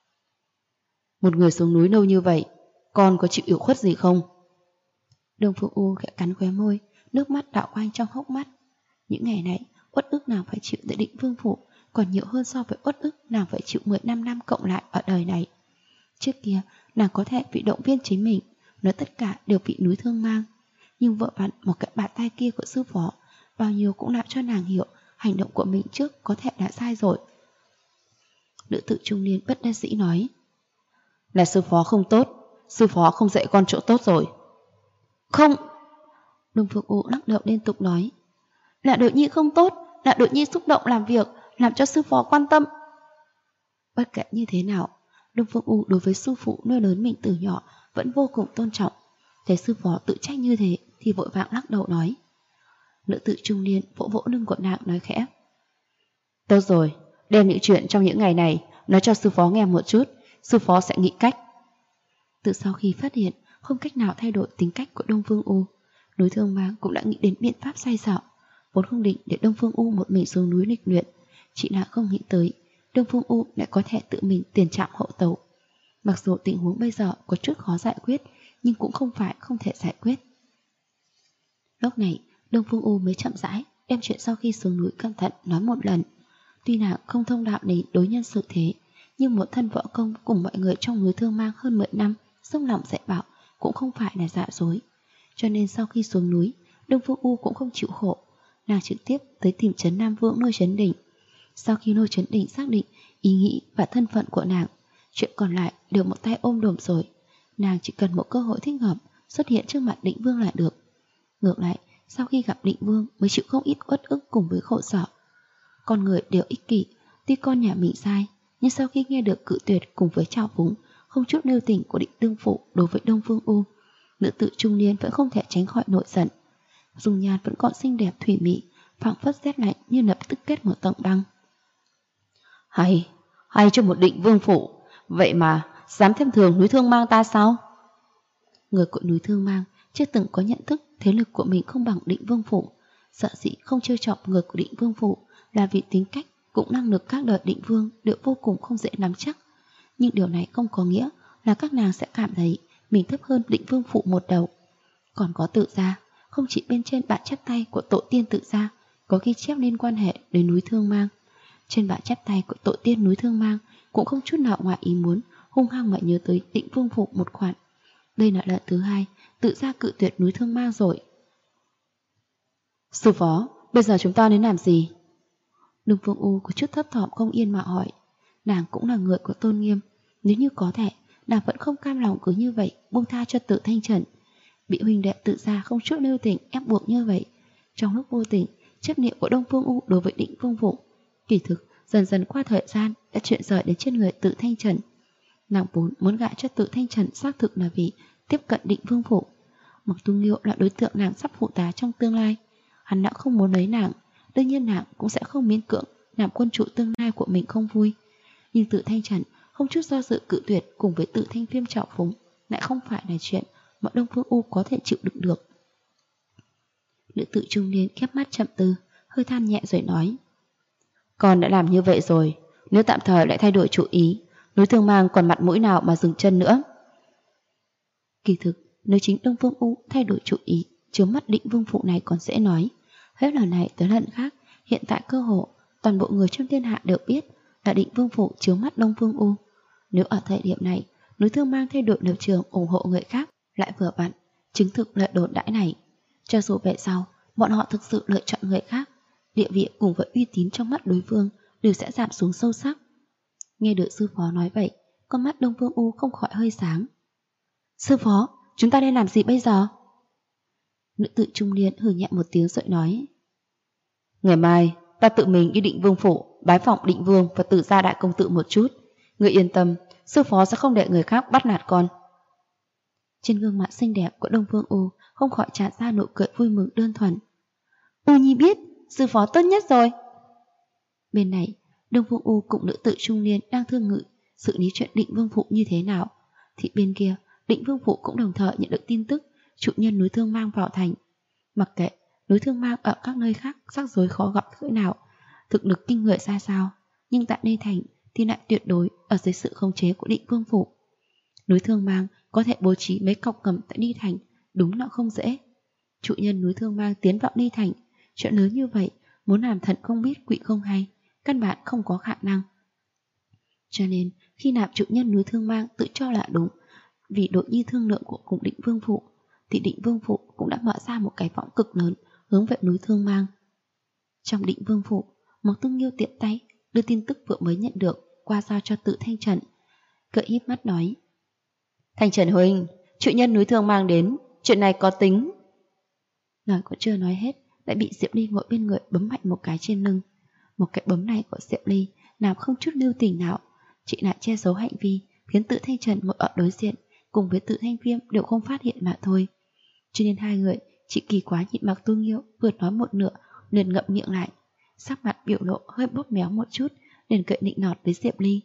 S1: một người xuống núi lâu như vậy, con có chịu ủy khuất gì không? Đông Phương U khẽ cắn khóe môi, nước mắt đảo quanh trong hốc mắt. Những ngày này, uất ức nàng phải chịu tại Định Vương phủ còn nhiều hơn so với uất ức nàng phải chịu 15 năm cộng lại ở đời này. Trước kia, nàng có thể vì động viên chính mình, nói tất cả đều bị núi Thương Mang. Nhưng vợ vặn một cái bàn tay kia của sư phó, bao nhiêu cũng làm cho nàng hiểu hành động của mình trước có thể đã sai rồi. Nữ tử trung niên bất đắc dĩ nói: là sư phó không tốt, sư phó không dạy con chỗ tốt rồi. Không! Đông Phương U lắc đầu liên tục nói: là Đội Nhi không tốt, là Đội Nhi xúc động làm việc, làm cho sư phó quan tâm. Bất kể như thế nào, Đông Phương U đối với sư phụ nuôi lớn mình từ nhỏ vẫn vô cùng tôn trọng. Thấy sư phó tự trách như thế thì vội vàng lắc đầu nói. Nữ tử trung niên vỗ vỗ lưng của nàng nói khẽ: tốt rồi, đem những chuyện trong những ngày này nói cho sư phó nghe một chút, sư phó sẽ nghĩ cách. Từ sau khi phát hiện không cách nào thay đổi tính cách của Đông Phương U, núi Thương Mang cũng đã nghĩ đến biện pháp xoay sở, vốn không định để Đông Phương U một mình xuống núi lịch luyện, chỉ là không nghĩ tới Đông Phương U lại có thể tự mình tiền trạm hậu tấu. Mặc dù tình huống bây giờ có chút khó giải quyết, nhưng cũng không phải không thể giải quyết. Lúc này Đông Phương U mới chậm rãi đem chuyện sau khi xuống núi cẩn thận nói một lần. Tuy là không thông đạo lý đối nhân xử thế, nhưng một thân võ công cùng mọi người trong núi Thương Mang hơn 10 năm dốc lòng dạy bảo cũng không phải là giả dối. Cho nên sau khi xuống núi, Đông Phương U cũng không chịu khổ, nàng trực tiếp tới tìm Trấn Nam Vương Lôi Chấn Đỉnh. Sau khi Lôi Chấn Đỉnh xác định ý nghĩ và thân phận của nàng, chuyện còn lại đều một tay ôm đồm rồi. Nàng chỉ cần một cơ hội thích hợp xuất hiện trước mặt Định Vương là được. Ngược lại, sau khi gặp Định Vương mới chịu không ít uất ức cùng với khổ sở. Con người đều ích kỷ, tuy con nhà mình sai, nhưng sau khi nghe được cự tuyệt cùng với trào phúng không chút lưu tình của Định Tương Phụ đối với Đông Phương U, nữ tử trung niên vẫn không thể tránh khỏi nổi giận. Dung nhan vẫn còn xinh đẹp thủy mị, phảng phất rét lạnh như lập tức kết một tầng băng. Hay cho một Định Vương phủ, vậy mà dám thêm thường núi Thương Mang ta sao? Người của núi Thương Mang chưa từng có nhận thức thế lực của mình không bằng Định Vương phủ, sợ dĩ không trêu chọc người của Định Vương phủ là vì tính cách cũng năng lực các đời Định Vương đều vô cùng không dễ nắm chắc. Nhưng điều này không có nghĩa là các nàng sẽ cảm thấy mình thấp hơn Định Vương phủ một đầu. Còn có Tự Gia, không chỉ bên trên bản chép tay của tổ tiên Tự Gia có ghi chép liên quan hệ đến núi Thương Mang, trên bản chép tay của tổ tiên núi Thương Mang cũng không chút nào ngoài ý muốn hung hăng mà nhớ tới Định Vương phủ một khoản. Đây là lần thứ hai Tự Gia cự tuyệt núi Thương Mang rồi. Sư phó, bây giờ chúng ta nên làm gì? Đông Phương U có chút thấp thỏm không yên mà hỏi. Nàng cũng là người của tôn nghiêm, nếu như có thể nàng vẫn không cam lòng cứ như vậy buông tha cho Tự Thanh Trần. Bị huynh đệ Tự Gia không chút lưu tình ép buộc như vậy, trong lúc vô tình chấp niệm của Đông Phương U đối với Định Vương phủ kỳ thực dần dần qua thời gian đã chuyển rời đến trên người Tự Thanh Trần. Nàng vốn muốn gả cho Tự Thanh Trần xác thực là vì tiếp cận Định Vương phủ. Mộc Tu Nghiêu là đối tượng nàng sắp phụ tá trong tương lai, hắn đã không muốn lấy nàng, đương nhiên nàng cũng sẽ không miễn cưỡng làm quân chủ tương lai của mình không vui. Nhưng Tự Thanh Trần không chút do dự cự tuyệt cùng với Tự Thanh Viêm trào phúng lại không phải là chuyện bọn Đông Phương U có thể chịu đựng được. Nữ tử trung niên khép mắt chậm tư, hơi than nhẹ rồi nói: Con đã làm như vậy rồi, nếu tạm thời lại thay đổi chủ ý, núi Thương Mang còn mặt mũi nào mà dừng chân nữa. Kỳ thực, nếu chính Đông Phương U thay đổi chủ ý, chướng mắt Định Vương Phủ này còn dễ nói. Hết lần này tới lần khác, hiện tại cơ hội toàn bộ người trong thiên hạ đều biết là Định Vương Phủ chướng mắt Đông Phương U. Nếu ở thời điểm này, núi Thương Mang thay đổi lập trường ủng hộ người khác, lại vừa vặn chứng thực lời đồn đãi này. Cho dù về sau, bọn họ thực sự lựa chọn người khác, địa vị cùng với uy tín trong mắt đối phương đều sẽ giảm xuống sâu sắc. Nghe được sư phó nói vậy, con mắt Đông Phương U không khỏi hơi sáng. Sư phó, chúng ta nên làm gì bây giờ? Nữ tử trung niên hừ nhẹ một tiếng rồi nói: Ngày mai, ta tự mình đi Định Vương Phủ, bái phỏng Định Vương và Tử Gia đại công tử một chút. Ngươi yên tâm, sư phó sẽ không để người khác bắt nạt con. Trên gương mặt xinh đẹp của Đông Phương U không khỏi tràn ra nụ cười vui mừng đơn thuần. U Nhi biết, sư phó tốt nhất rồi. Bên này, Đông Phương U cùng nữ tử trung niên đang thương nghị xử lý chuyện Định Vương Phủ như thế nào, thì bên kia Định Vương Phủ cũng đồng thời nhận được tin tức chủ nhân núi Thương Mang vào thành. Mặc kệ núi Thương Mang ở các nơi khác rắc rối khó gặp cỡ nào, thực lực kinh người ra sao, nhưng tại Ninh Thành thì lại tuyệt đối ở dưới sự khống chế của Định Vương Phủ. Núi Thương Mang có thể bố trí mấy cọc ngầm tại Ninh Thành đúng là không dễ. Chủ nhân núi Thương Mang tiến vào Ninh Thành, chuyện lớn như vậy muốn làm thần không biết quỷ không hay, căn bản không có khả năng. Cho nên khi nào chủ nhân núi Thương Mang tự cho là đúng vì đội nhi thương lượng của cùng Định Vương Phủ, thì Định Vương Phủ cũng đã mở ra một cái võng cực lớn hướng về núi Thương Mang. Trong Định Vương Phủ, Mộc Tương Nghiêu tiện tay đưa tin tức vừa mới nhận được qua giao cho Tự Thanh Trần, cười híp mắt nói: Thanh Trần huynh, chủ nhân núi Thương Mang đến, chuyện này có tính. Lời còn chưa nói hết, lại bị Diệp Ly ngồi bên người bấm mạnh một cái trên lưng. Một cái bấm này của Diệp Ly làm không chút lưu tình nào, chị lại che giấu hành vi, khiến Tự Thanh Trần ngồi ở đối diện cùng với Tự Thanh Viêm đều không phát hiện mà thôi. Cho nên hai người chỉ kỳ quá nhịn Mạc Tu Nghiêu vừa nói một nửa liền ngậm miệng lại, sắc mặt biểu lộ hơi bóp méo một chút, liền cười nịnh nọt với Diệp Ly.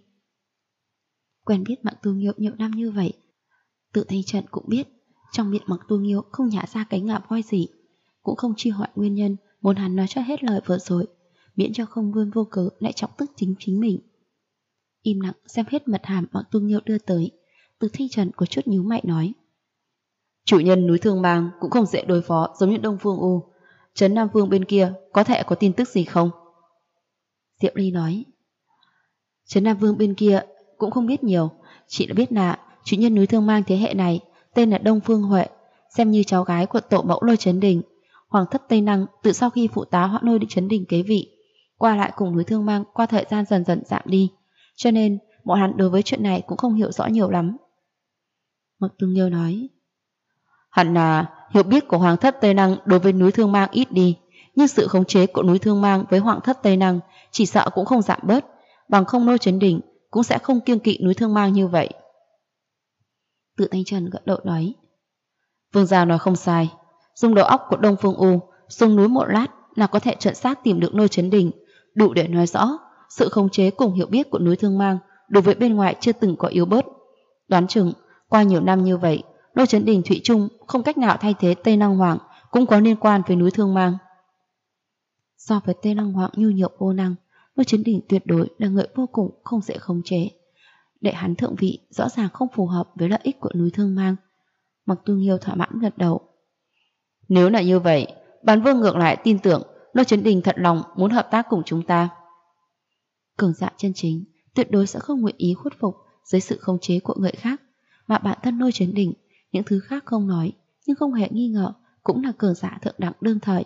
S1: Quen biết Mạc Tu Nghiêu nhiều năm như vậy, Tự Thanh Trần cũng biết trong miệng Mạc Tu Nghiêu không nhả ra cái ngà voi gì, cũng không truy hỏi nguyên nhân, muốn hắn nói cho hết lời vừa rồi, miễn cho không luôn vô cớ lại chọc tức chính mình. Im lặng xem hết mật hàm Mạc Tu Nghiêu đưa tới, Tự Thanh Trần có chút nhíu mày nói: Chủ nhân núi Thương Mang cũng không dễ đối phó giống như Đông Phương U. Trấn Nam Vương bên kia có thể có tin tức gì không? Diệp Ly nói: Trấn Nam Vương bên kia cũng không biết nhiều, chỉ đã biết là chủ nhân núi Thương Mang thế hệ này tên là Đông Phương Huệ, xem như cháu gái của tổ mẫu Lôi Chấn Đình. Hoàng thất Tây Năng từ sau khi phụ tá Hoãn Lôi đi Chấn Đình kế vị, qua lại cùng núi Thương Mang qua thời gian dần dần giảm đi, cho nên bọn hắn đối với chuyện này cũng không hiểu rõ nhiều lắm. Mạc Tu Nghiêu nói: Hẳn là hiểu biết của Hoàng thất Tây Năng đối với núi Thương Mang ít đi, nhưng sự khống chế của núi Thương Mang với Hoàng thất Tây Năng chỉ sợ cũng không giảm bớt, bằng không Lôi Chấn Đình cũng sẽ không kiêng kỵ núi Thương Mang như vậy. Tự Thanh Trần gật đầu nói: Vương gia nói không sai, dùng đầu óc của Đông Phương U xuống núi một lát là có thể chuẩn xác tìm được Lôi Chấn Đình, đủ để nói rõ sự khống chế cùng hiểu biết của núi Thương Mang đối với bên ngoài chưa từng có yếu bớt. Đoán chừng qua nhiều năm như vậy, Lôi Chấn Đình thủy chung không cách nào thay thế Tây Năng Hoàng cũng có liên quan với núi Thương Mang. So với Tây Năng Hoàng nhu nhược vô năng, Lôi Chấn Đình tuyệt đối là người vô cùng không dễ khống chế. Để hắn thượng vị rõ ràng không phù hợp với lợi ích của núi Thương Mang. Mạc Tu Nghiêu thỏa mãn gật đầu. Nếu là như vậy, bản vương ngược lại tin tưởng Lôi Chấn Đình thật lòng muốn hợp tác cùng chúng ta. Cường giả chân chính tuyệt đối sẽ không nguyện ý khuất phục dưới sự khống chế của người khác, mà bản thân Lôi Chấn Đình những thứ khác không nói, nhưng không hề nghi ngờ cũng là cường giả thượng đẳng đương thời.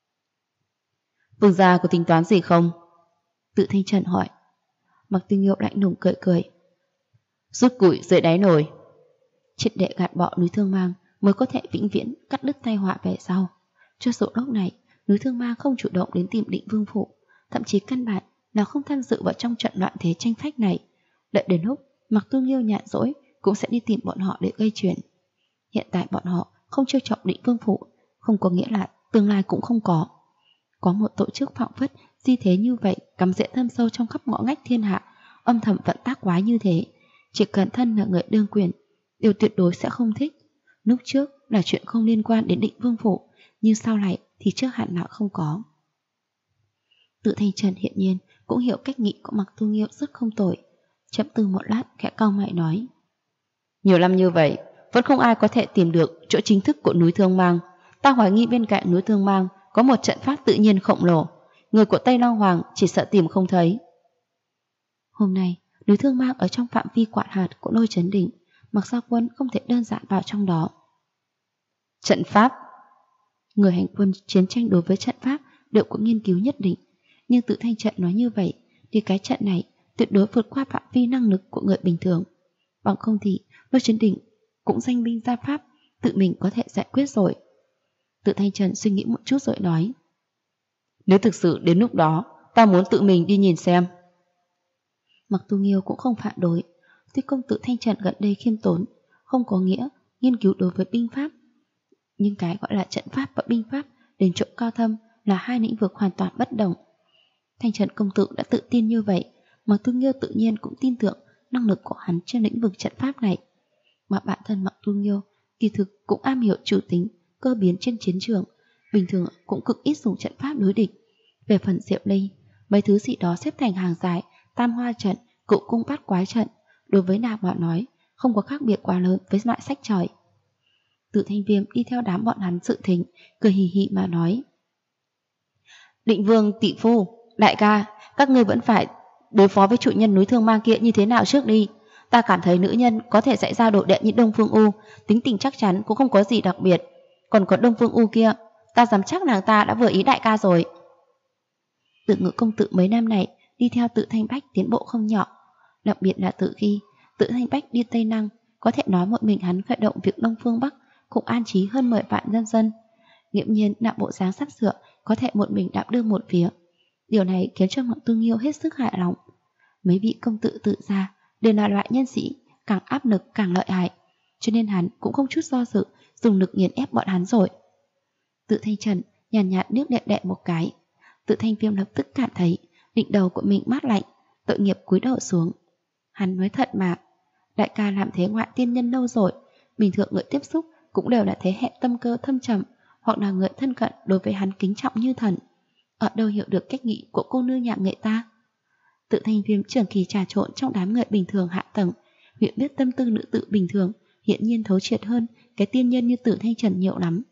S1: Vương gia có tính toán gì không? Tự Thanh Trần hỏi. Mạc Tu Nghiêu lạnh lùng cười cười. Rút củi dưới đáy nồi. Triệt để gạt bỏ núi Thương Mang mới có thể vĩnh viễn cắt đứt tai họa về sau. Cho dù lúc này núi Thương Mang không chủ động đến tìm Định Vương Phủ, thậm chí căn bản nào không tham dự vào trong trận loạn thế tranh phách này, đợi đến lúc Mạc Tu Nghiêu nhàn rỗi cũng sẽ đi tìm bọn họ để gây chuyện. Hiện tại bọn họ không trêu chọc Định Vương Phủ, không có nghĩa là tương lai cũng không có. Có một tổ chức phảng phất di thế như vậy cắm rễ thâm sâu trong khắp ngõ ngách thiên hạ, âm thầm vận tác quái như thế, chỉ cần thân là người đương quyền đều tuyệt đối sẽ không thích. Lúc trước là chuyện không liên quan đến Định Vương Phủ, nhưng sau này thì trước hẳn là không có. Tự Thanh Trần hiện nhiên cũng hiểu cách nghĩ của Mặc Tu Nghiêu rất không tồi. Chậm từ một lát khẽ cau mày nói: nhiều năm như vậy, vẫn không ai có thể tìm được chỗ chính thức của núi Thương Mang. Ta hoài nghi bên cạnh núi Thương Mang có một trận pháp tự nhiên khổng lồ. Người của Tây Long Hoàng chỉ sợ tìm không thấy. Hôm nay, núi Thương Mang ở trong phạm vi quản hạt của Lôi Chấn Đỉnh, Mặc Gia Quân không thể đơn giản vào trong đó. Trận pháp. Người hành quân chiến tranh đối với trận pháp đều có nghiên cứu nhất định, nhưng Tự Thanh Trận nói như vậy thì cái trận này tuyệt đối vượt qua phạm vi năng lực của người bình thường. Bằng không thì Lôi Chấn Đỉnh cũng danh binh gia pháp, tự mình có thể giải quyết rồi. Tự Thanh Trần suy nghĩ một chút rồi nói: nếu thực sự đến lúc đó, ta muốn tự mình đi nhìn xem. Mặc Tu Nghiêu cũng không phản đối. Tuy công tử Thanh Trần gần đây khiêm tốn, không có nghĩa nghiên cứu đối với binh pháp, nhưng cái gọi là trận pháp và binh pháp đến chỗ cao thâm là hai lĩnh vực hoàn toàn bất đồng. Thanh Trần công tử đã tự tin như vậy, Mặc Tu Nghiêu tự nhiên cũng tin tưởng năng lực của hắn trên lĩnh vực trận pháp này. Mà bản thân Mặc Tu Nghiêu kỳ thực cũng am hiểu chủ tính, cơ biến trên chiến trường, bình thường cũng cực ít dùng trận pháp đối địch. Về phần Diệu Linh, mấy thứ gì đó xếp thành hàng dài, tam hoa trận, cựu cung bát quái trận, đối với nàng mà nói không có khác biệt quá lớn với loại sách trời. Tự Thanh Viêm đi theo đám bọn hắn sự thính, cười hì hì mà nói: Định Vương tỷ phu, đại ca, các ngươi vẫn phải đối phó với chủ nhân núi Thương Mang kia như thế nào trước đi. Ta cảm thấy nữ nhân có thể dạy ra đồ đệ như Đông Phương U, tính tình chắc chắn cũng không có gì đặc biệt. Còn có Đông Phương U kia, ta dám chắc nàng ta đã vừa ý đại ca rồi. Tự Ngự công tử mấy năm này đi theo Tự Thanh Bách tiến bộ không nhỏ, đặc biệt là từ khi Tự Thanh Bách đi Tây Năng, có thể nói một mình hắn khởi động việc Đông Phương Bắc, cũng an trí hơn 10 vạn nhân dân. Nghiễm nhiên là bộ dáng sắp sửa có thể một mình đảm đương một phía. Điều này khiến cho Mặc Tu Nghiêu hết sức hài lòng. Mấy vị công tử tự gia đều là loại nhân sĩ càng áp lực càng lợi hại, cho nên hắn cũng không chút do dự dùng lực nghiền ép bọn hắn rồi. Tự Thanh Trần nhàn nhạt nước đệ đệ một cái. Tự Thanh Viêm lập tức cảm thấy đỉnh đầu của mình mát lạnh, tội nghiệp cúi đầu xuống. Hắn nói thật mà, đại ca làm thế ngoại tiên nhân lâu rồi, bình thường người tiếp xúc cũng đều là thế hệ tâm cơ thâm trầm, hoặc là người thân cận đối với hắn kính trọng như thần. Ở đâu hiểu được cách nghĩ của cô nương nhà nghệ ta. Tự Thanh Viêm trường kỳ trà trộn trong đám người bình thường hạ tầng, huyện biết tâm tư nữ tự bình thường hiện nhiên thấu triệt hơn cái tiên nhân như Tự Thanh Trần nhiều lắm.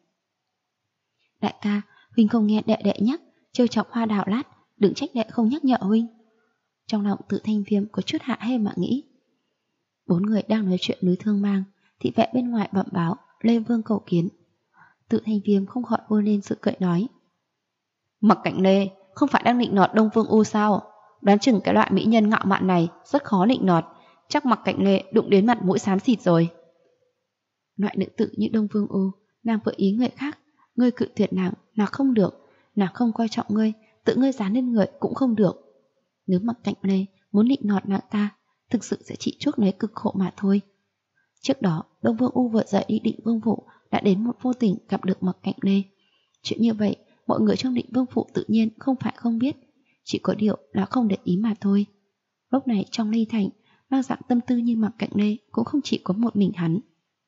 S1: Đại ca, huynh không nghe đệ đệ nhắc trêu chọc Hoa Đào lát, đừng trách đệ không nhắc nhở huynh. Trong lòng Tự Thanh Viêm có chút hạ hê mà nghĩ. Bốn người đang nói chuyện núi Thương Mang, thị vệ bên ngoài bẩm báo Lê Vương cầu kiến. Tự Thanh Viêm không khỏi vôi lên sự cười nói: Mặc Cảnh Lê không phải đang nịnh nọt Đông Phương U sao? Đoán chừng cái loại mỹ nhân ngạo mạn này rất khó nịnh nọt, chắc Mặc Cảnh Lê đụng đến mặt mũi xám xịt rồi. Loại nữ tự như Đông Phương U, nàng vừa ý người khác, ngươi cự tuyệt nàng là không được, nàng không coi trọng ngươi, tự ngươi dán lên người cũng không được. Nếu Mặc Cảnh Lê muốn nịnh nọt nàng ta, thực sự sẽ chỉ chuốc lấy cực khổ mà thôi. Trước đó, Đông Phương U vừa dậy đi Định Vương Phủ đã đến một vô tình gặp được Mặc Cảnh Lê. Chuyện như vậy, mọi người trong Định Vương Phủ tự nhiên không phải không biết, chỉ có điều là không để ý mà thôi. Lúc này trong Ly Thành, mang dạng tâm tư như Mặc Cảnh Lê cũng không chỉ có một mình hắn.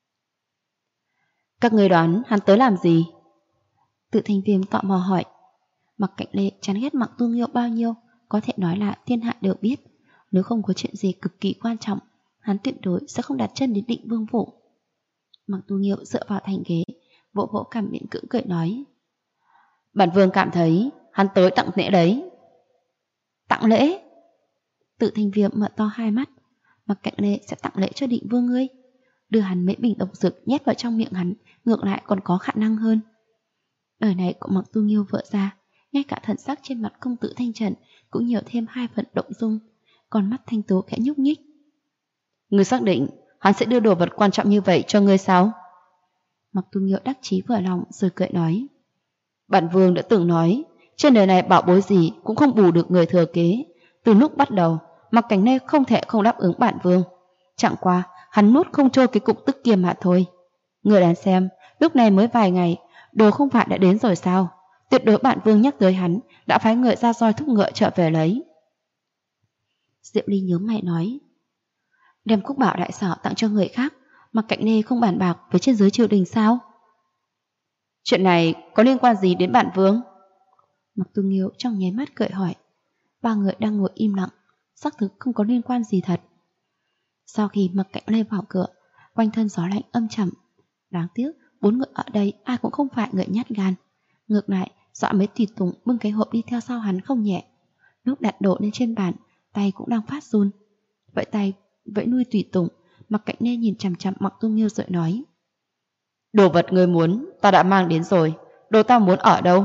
S1: Các người đoán hắn tới làm gì? Tự Thanh Viêm tò mò hỏi. Mặc Cảnh Lê chán ghét Mặc Tu Nghiêu bao nhiêu, có thể nói là thiên hạ đều biết. Nếu không có chuyện gì cực kỳ quan trọng, hắn tuyệt đối sẽ không đặt chân đến Định Vương Phủ. Mặc Tu Nghiêu dựa vào thành ghế, vỗ vỗ cằm miễn cưỡng cười nói: Bản vương cảm thấy hắn tới tặng lễ đấy. Tặng lễ? Tự Thanh Viêm mở to hai mắt. Mặc Cảnh Lê sẽ tặng lễ cho Định Vương ngươi? Đưa hắn mấy bình độc dược nhét vào trong miệng hắn, ngược lại còn có khả năng hơn. Đời này của Mặc Tu Nghiêu vợ ra, ngay cả thần sắc trên mặt công tử Thanh Trần cũng nhiều thêm hai phần động dung, còn mắt Thanh Tố khẽ nhúc nhích. Ngươi xác định hắn sẽ đưa đồ vật quan trọng như vậy cho ngươi sao? Mặc Tu Nghiêu đắc chí vừa lòng rồi cười nói: Bản vương đã từng nói, trên đời này bảo bối gì cũng không bù được người thừa kế. Từ lúc bắt đầu, Mặc Cảnh Lê không thể không đáp ứng bản vương. Chẳng qua, hắn nuốt không trôi cái cục tức kia mà thôi. Người đoán xem, lúc này mới vài ngày, đồ không phải đã đến rồi sao? Tuyệt đối bản vương nhắc tới hắn, đã phái người ra roi thúc ngựa trở về lấy. Diệu Ly nhớ mày nói: Đem Cúc Bảo đại sở tặng cho người khác, Mặc Cạnh Lê không bàn bạc với trên dưới triều đình sao? Chuyện này có liên quan gì đến bản vương? Mặc Tu Nghiêu trong nháy mắt cười hỏi. Ba người đang ngồi im lặng, xác thực không có liên quan gì thật. Sau khi Mặc Cạnh Lê vào cửa, quanh thân gió lạnh âm trầm. Đáng tiếc, 4 người ở đây ai cũng không phải người nhát gan. Ngược lại, dọa mấy tùy tùng bưng cái hộp đi theo sau hắn không nhẹ. Lúc đặt đồ lên trên bàn, tay cũng đang phát run. Vẫy nuôi tùy tùng, Mặc Cạnh Lê nhìn chằm chằm Mặc Tu Nghiêu rồi nói. Đồ vật người muốn, ta đã mang đến rồi. Đồ ta muốn ở đâu?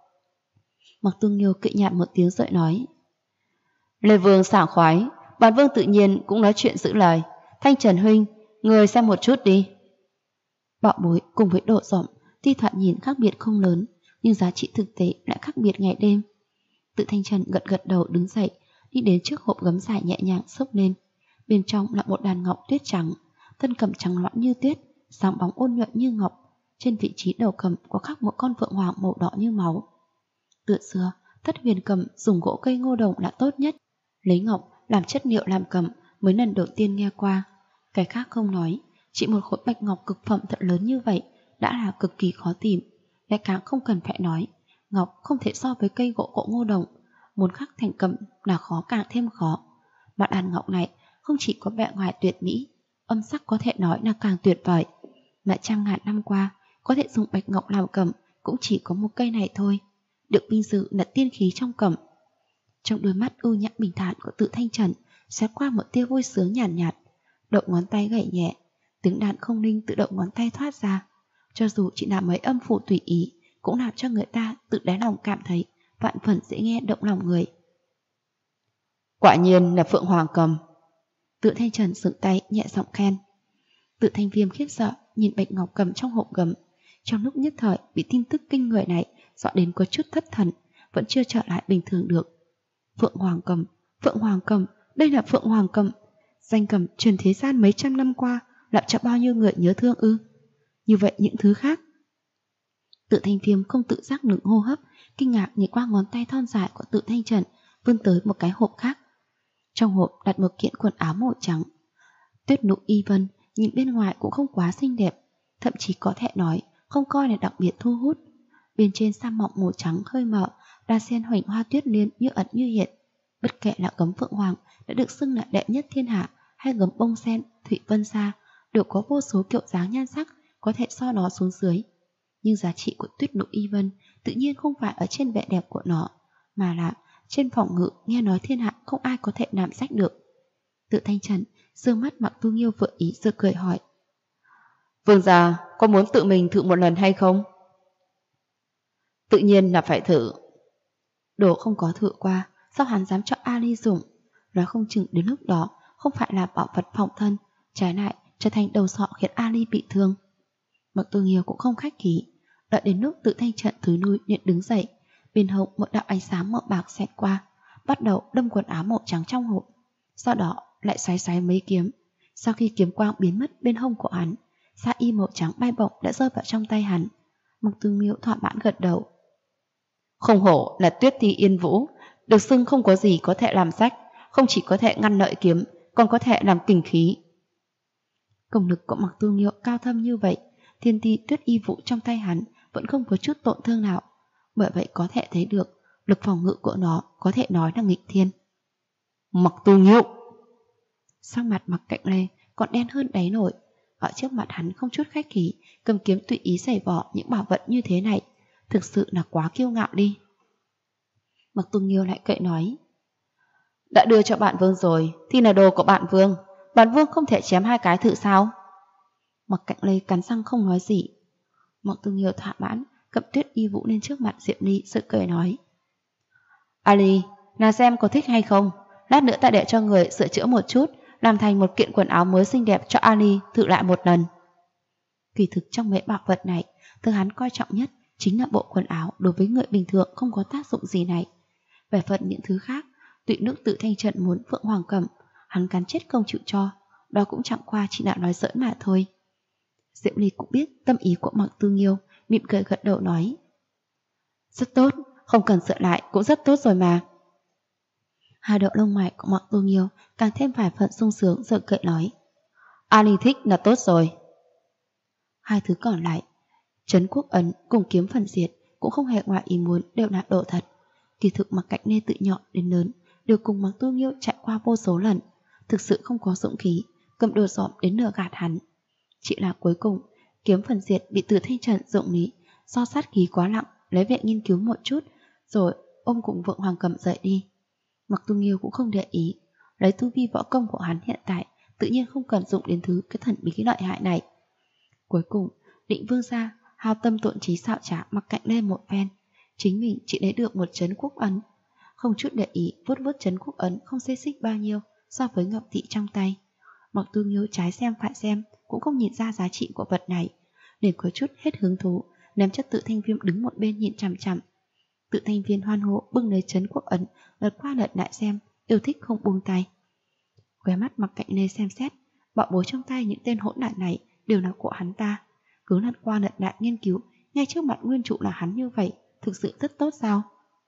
S1: Mặc Tu Nghiêu cự nhạt một tiếng rồi nói. Lê Vương sảng khoái, bản vương tự nhiên cũng nói chuyện giữ lời. Thanh Trần huynh, người xem một chút đi. Bọ Bối cùng với Độ Rộng tuy thoạt nhìn khác biệt không lớn, nhưng giá trị thực tế lại khác biệt ngày đêm. Tự Thanh Trần gật gật đầu đứng dậy, đi đến trước hộp gấm dài nhẹ nhàng xốc lên. Bên trong là một đàn ngọc tuyết trắng, thân cầm trắng loãng như tuyết, sáng bóng ôn nhuận như ngọc. Trên vị trí đầu cầm có khắc một con phượng hoàng màu đỏ như máu. Từ xưa, Thất Huyền cầm dùng gỗ cây ngô đồng là tốt nhất, lấy ngọc làm chất liệu làm cầm mới lần đầu tiên nghe qua. Cái khác không nói, chỉ một khối bạch ngọc cực phẩm thật lớn như vậy đã là cực kỳ khó tìm. Lại càng không cần phải nói, ngọc không thể so với cây gỗ ngô đồng, muốn khắc thành cầm là khó càng thêm khó. Mà đàn ngọc này không chỉ có vẻ ngoài tuyệt mỹ, âm sắc có thể nói là càng tuyệt vời. Mà trăm ngàn năm qua, có thể dùng bạch ngọc làm cầm cũng chỉ có một cây này thôi, được vinh dự là tiên khí trong cầm. Trong đôi mắt ưu nhã bình thản của Tự Thanh Trần xét qua một tia vui sướng nhàn nhạt, động ngón tay gảy nhẹ, tiếng đàn không linh tự động ngón tay thoát ra. Cho dù chỉ là mấy âm phụ tùy ý, cũng làm cho người ta tự đáy lòng cảm thấy vạn phần dễ nghe động lòng người. Quả nhiên là Phượng Hoàng cầm. Tự Thanh Trần dựng tay nhẹ giọng khen. Tự Thanh Viêm khiếp sợ nhìn bạch ngọc cầm trong hộp gấm, trong lúc nhất thời bị tin tức kinh người này dọa đến có chút thất thần, vẫn chưa trở lại bình thường được. Phượng Hoàng cầm, đây là Phượng Hoàng cầm. Danh cầm truyền thế gian mấy trăm năm qua, làm cho bao nhiêu người nhớ thương ư? Như vậy những thứ khác. Tự Thanh Viêm không tự giác ngừng hô hấp, kinh ngạc nhìn qua ngón tay thon dài của Tự Thanh Trần, vươn tới một cái hộp khác. Trong hộp đặt một kiện quần áo màu trắng. Tuyết Nụ Y Vân nhìn bên ngoài cũng không quá xinh đẹp, thậm chí có thể nói không coi là đặc biệt thu hút. Bên trên sa mỏng màu trắng hơi mờ, đa xen hoành hoa tuyết liên như ẩn như hiện. Bất kể là gấm Phượng Hoàng đã được xưng là đệ nhất thiên hạ, hay gấm bông sen, thụy vân sa, đều có vô số kiểu dáng nhan sắc có thể so nó xuống dưới. Nhưng giá trị của Tuyết Nụ Y Vân tự nhiên không phải ở trên vẻ đẹp của nó, mà là trên phòng ngự nghe nói thiên hạ không ai có thể làm sách được. Tự Thanh Trần dương mắt Mặc Tu Nghiêu vừa ý rồi cười hỏi. Vương gia có muốn tự mình thử một lần hay không? Tự nhiên là phải thử. Đồ không có thử qua, sao hắn dám cho Ali dùng? Nói không chừng đến lúc đó không phải là bảo vật phòng thân, trái lại trở thành đầu sọ khiến Ali bị thương. Mặc Tu Nghiêu cũng không khách khí, đợi đến lúc Tự Thanh Trần thứ nuôi liền đứng dậy, bên hông một đạo ánh sáng màu bạc xẹt qua, bắt đầu đâm quần áo màu trắng trong hộp, sau đó lại xoáy xoáy mấy kiếm. Sau khi kiếm quang biến mất bên hông của hắn, sa y màu trắng bay bổng đã rơi vào trong tay hắn. Mặc Tu Nghiêu thỏa mãn gật đầu. Không hổ là Tuyết Ti Yên Vũ, được xưng không có gì có thể làm sách, không chỉ có thể ngăn lợi kiếm, còn có thể làm kình khí. Công lực của Mặc Tu Nghiêu cao thâm như vậy, Thiên Ti Tuyết Y Vũ trong tay hắn vẫn không có chút tổn thương nào, bởi vậy có thể thấy được lực phòng ngự của nó có thể nói là nghịch thiên. Mặc Tu Nghiêu! Sắc mặt Mặc Cạnh Lê còn đen hơn đáy nổi, ở trước mặt hắn không chút khách khí, cầm kiếm tùy ý giày vò những bảo vật như thế này, thực sự là quá kiêu ngạo đi. Mặc Tu Nghiêu lại cậy nói. Đã đưa cho bạn Vương rồi, thì là đồ của bạn Vương không thể chém hai cái thử sao? Mặc Cạnh Lê cắn răng không nói gì. Mặc Tu Nghiêu thỏa mãn cầm Tuyết Y Vũ lên trước mặt Diệm Ly rồi cười nói. Ali, nào xem có thích hay không, lát nữa ta để cho người sửa chữa một chút, làm thành một kiện quần áo mới xinh đẹp cho Ali thử lại một lần. Kỳ thực trong mấy bảo vật này, thứ hắn coi trọng nhất chính là bộ quần áo đối với người bình thường không có tác dụng gì này. Về phần những thứ khác, Tụy Nước Tự Thanh Trần muốn Phượng Hoàng cầm, hắn cắn chết không chịu cho, đó cũng chẳng qua chỉ là nói giỡn mà thôi. Diệm Ly cũng biết tâm ý của Mặc Tu Nghiêu, mỉm cười gật đầu nói. Rất tốt, không cần sửa lại cũng rất tốt rồi mà. Hai độ lông mày của Mặc Tu Nghiêu càng thêm vài phần sung sướng rồi cười nói. Ani thích là tốt rồi. Hai thứ còn lại, Trấn Quốc Ấn cùng kiếm phần diệt, cũng không hề ngoài ý muốn đều là đồ thật. Kỳ thực Mạc Cạnh Nê từ nhỏ đến lớn đều cùng Mạc Tu Nghiêu chạy qua vô số lần, thực sự không có dũng khí cầm đồ dòm đến nửa gạt hắn. Chỉ là cuối cùng kiếm phần diệt bị Từ Thanh Trần dụng lý do sát khí quá nặng lấy viện nghiên cứu một chút, rồi ôm cùng Vượng Hoàng Cầm rời đi. Mạc Tu Nghiêu cũng không để ý, lấy tu vi võ công của hắn hiện tại tự nhiên không cần dụng đến thứ cái thần bí lợi hại này. Cuối cùng Định Vương gia hao tâm tổn trí xạo trá Mạc Cạnh Nê một phen, chính mình chỉ lấy được một Trấn Quốc Ấn, không chút để ý vuốt vuốt Trấn Quốc Ấn không xê xích bao nhiêu so với ngọc thị trong tay. Mạc Tu Nghiêu trái xem phải xem cũng không nhìn ra giá trị của vật này, liền có chút hết hứng thú ném cho Tự Thanh Viêm đứng một bên nhìn chằm chằm. Tự Thanh Viêm hoan hô bưng lấy Trấn Quốc Ấn lật qua lật lại xem, yêu thích không buông tay. Khóe mắt Mạc Cạnh Nê xem xét, bảo bối trong tay những tên hỗn đản này đều là của hắn ta, cứ lật qua lật lại nghiên cứu ngay trước mặt nguyên chủ là hắn như vậy, thực sự rất tốt sao?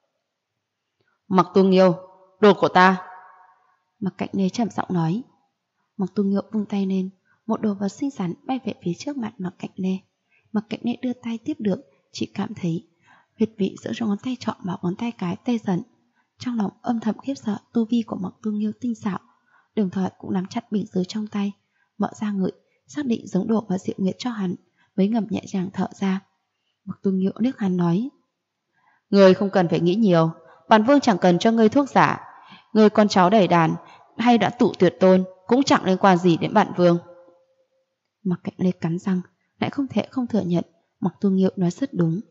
S1: Mạc Tu Nghiêu, đồ của ta. Mạc Cạnh Nê trầm giọng nói. Mạc Tu Nghiêu vung tay lên, một đồ vật xinh xắn bay về phía trước mặt Mạc Cạnh Nê. Mạc Cạnh Nê đưa tay tiếp được, chỉ cảm thấy huyệt vị giữa ngón tay trỏ vào ngón tay cái tê dần. Trong lòng âm thầm khiếp sợ tu vi của Mạc Tu Nghiêu tinh xảo, đồng thời cũng nắm chặt bình sứ trong tay, mở ra ngửi, xác định giống đồ và Diệu Nguyệt cho hắn, mới ngầm nhẹ nhàng thở ra. Mạc Tu Nghiêu liếc hắn nói: Ngươi không cần phải nghĩ nhiều, bản vương chẳng cần cho ngươi thuốc giả, ngươi con cháu đầy đàn hay đã tụ tuyệt tôn cũng chẳng liên quan gì đến bản vương. Mạc Cạnh Nê cắn răng, lại không thể không thừa nhận Mạc Tu Nghiêu nói rất đúng.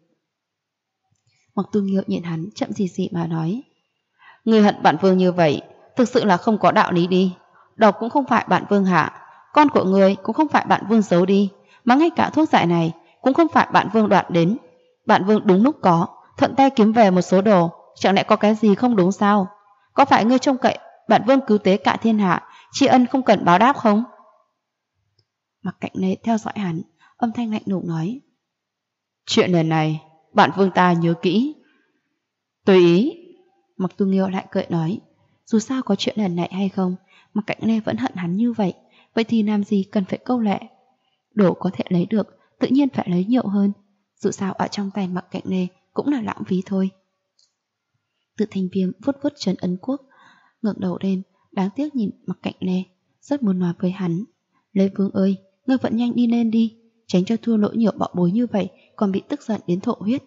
S1: Mạc Tu Nghiêu nhìn hắn chậm gì gì mà nói: Ngươi hận bản vương như vậy, thực sự là không có đạo lý đi. Độc cũng không phải bản vương hạ, con của ngươi cũng không phải bản vương giấu đi, mà ngay cả thuốc giải này cũng không phải bản vương đoạt đến. Bản vương đúng lúc có, thuận tay kiếm về một số đồ, chẳng lẽ có cái gì không đúng sao? Có phải ngươi trông cậy bản vương cứu tế cả thiên hạ, tri ân không cần báo đáp không? Mạc Cạnh Nê theo dõi hắn, âm thanh lạnh lùng nói: Chuyện lần này bản vương ta nhớ kỹ. Tùy ý. Mạc Tu Nghiêu lại cười nói: Dù sao có chuyện lần này hay không, Mạc Cạnh Nê vẫn hận hắn như vậy, vậy thì làm gì cần phải câu lệ. Đồ có thể lấy được, tự nhiên phải lấy nhiều hơn, dù sao ở trong tay Mạc Cạnh Nê cũng là lãng phí thôi. Tự Thanh Viêm vuốt vuốt Trấn Ấn Quốc, ngẩng đầu lên, đáng tiếc nhìn Mạc Cạnh Nê, rất muốn nói với hắn: Lê Vương ơi, ngươi vẫn nhanh đi lên đi, tránh cho thua lỗ nhiều bảo bối như vậy còn bị tức giận đến thổ huyết.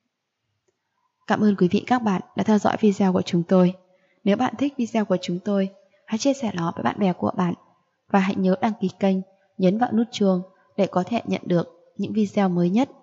S1: Cảm ơn quý vị các bạn đã theo dõi video của chúng tôi. Nếu bạn thích video của chúng tôi, hãy chia sẻ nó với bạn bè của bạn và hãy nhớ đăng ký kênh, nhấn vào nút chuông để có thể nhận được những video mới nhất.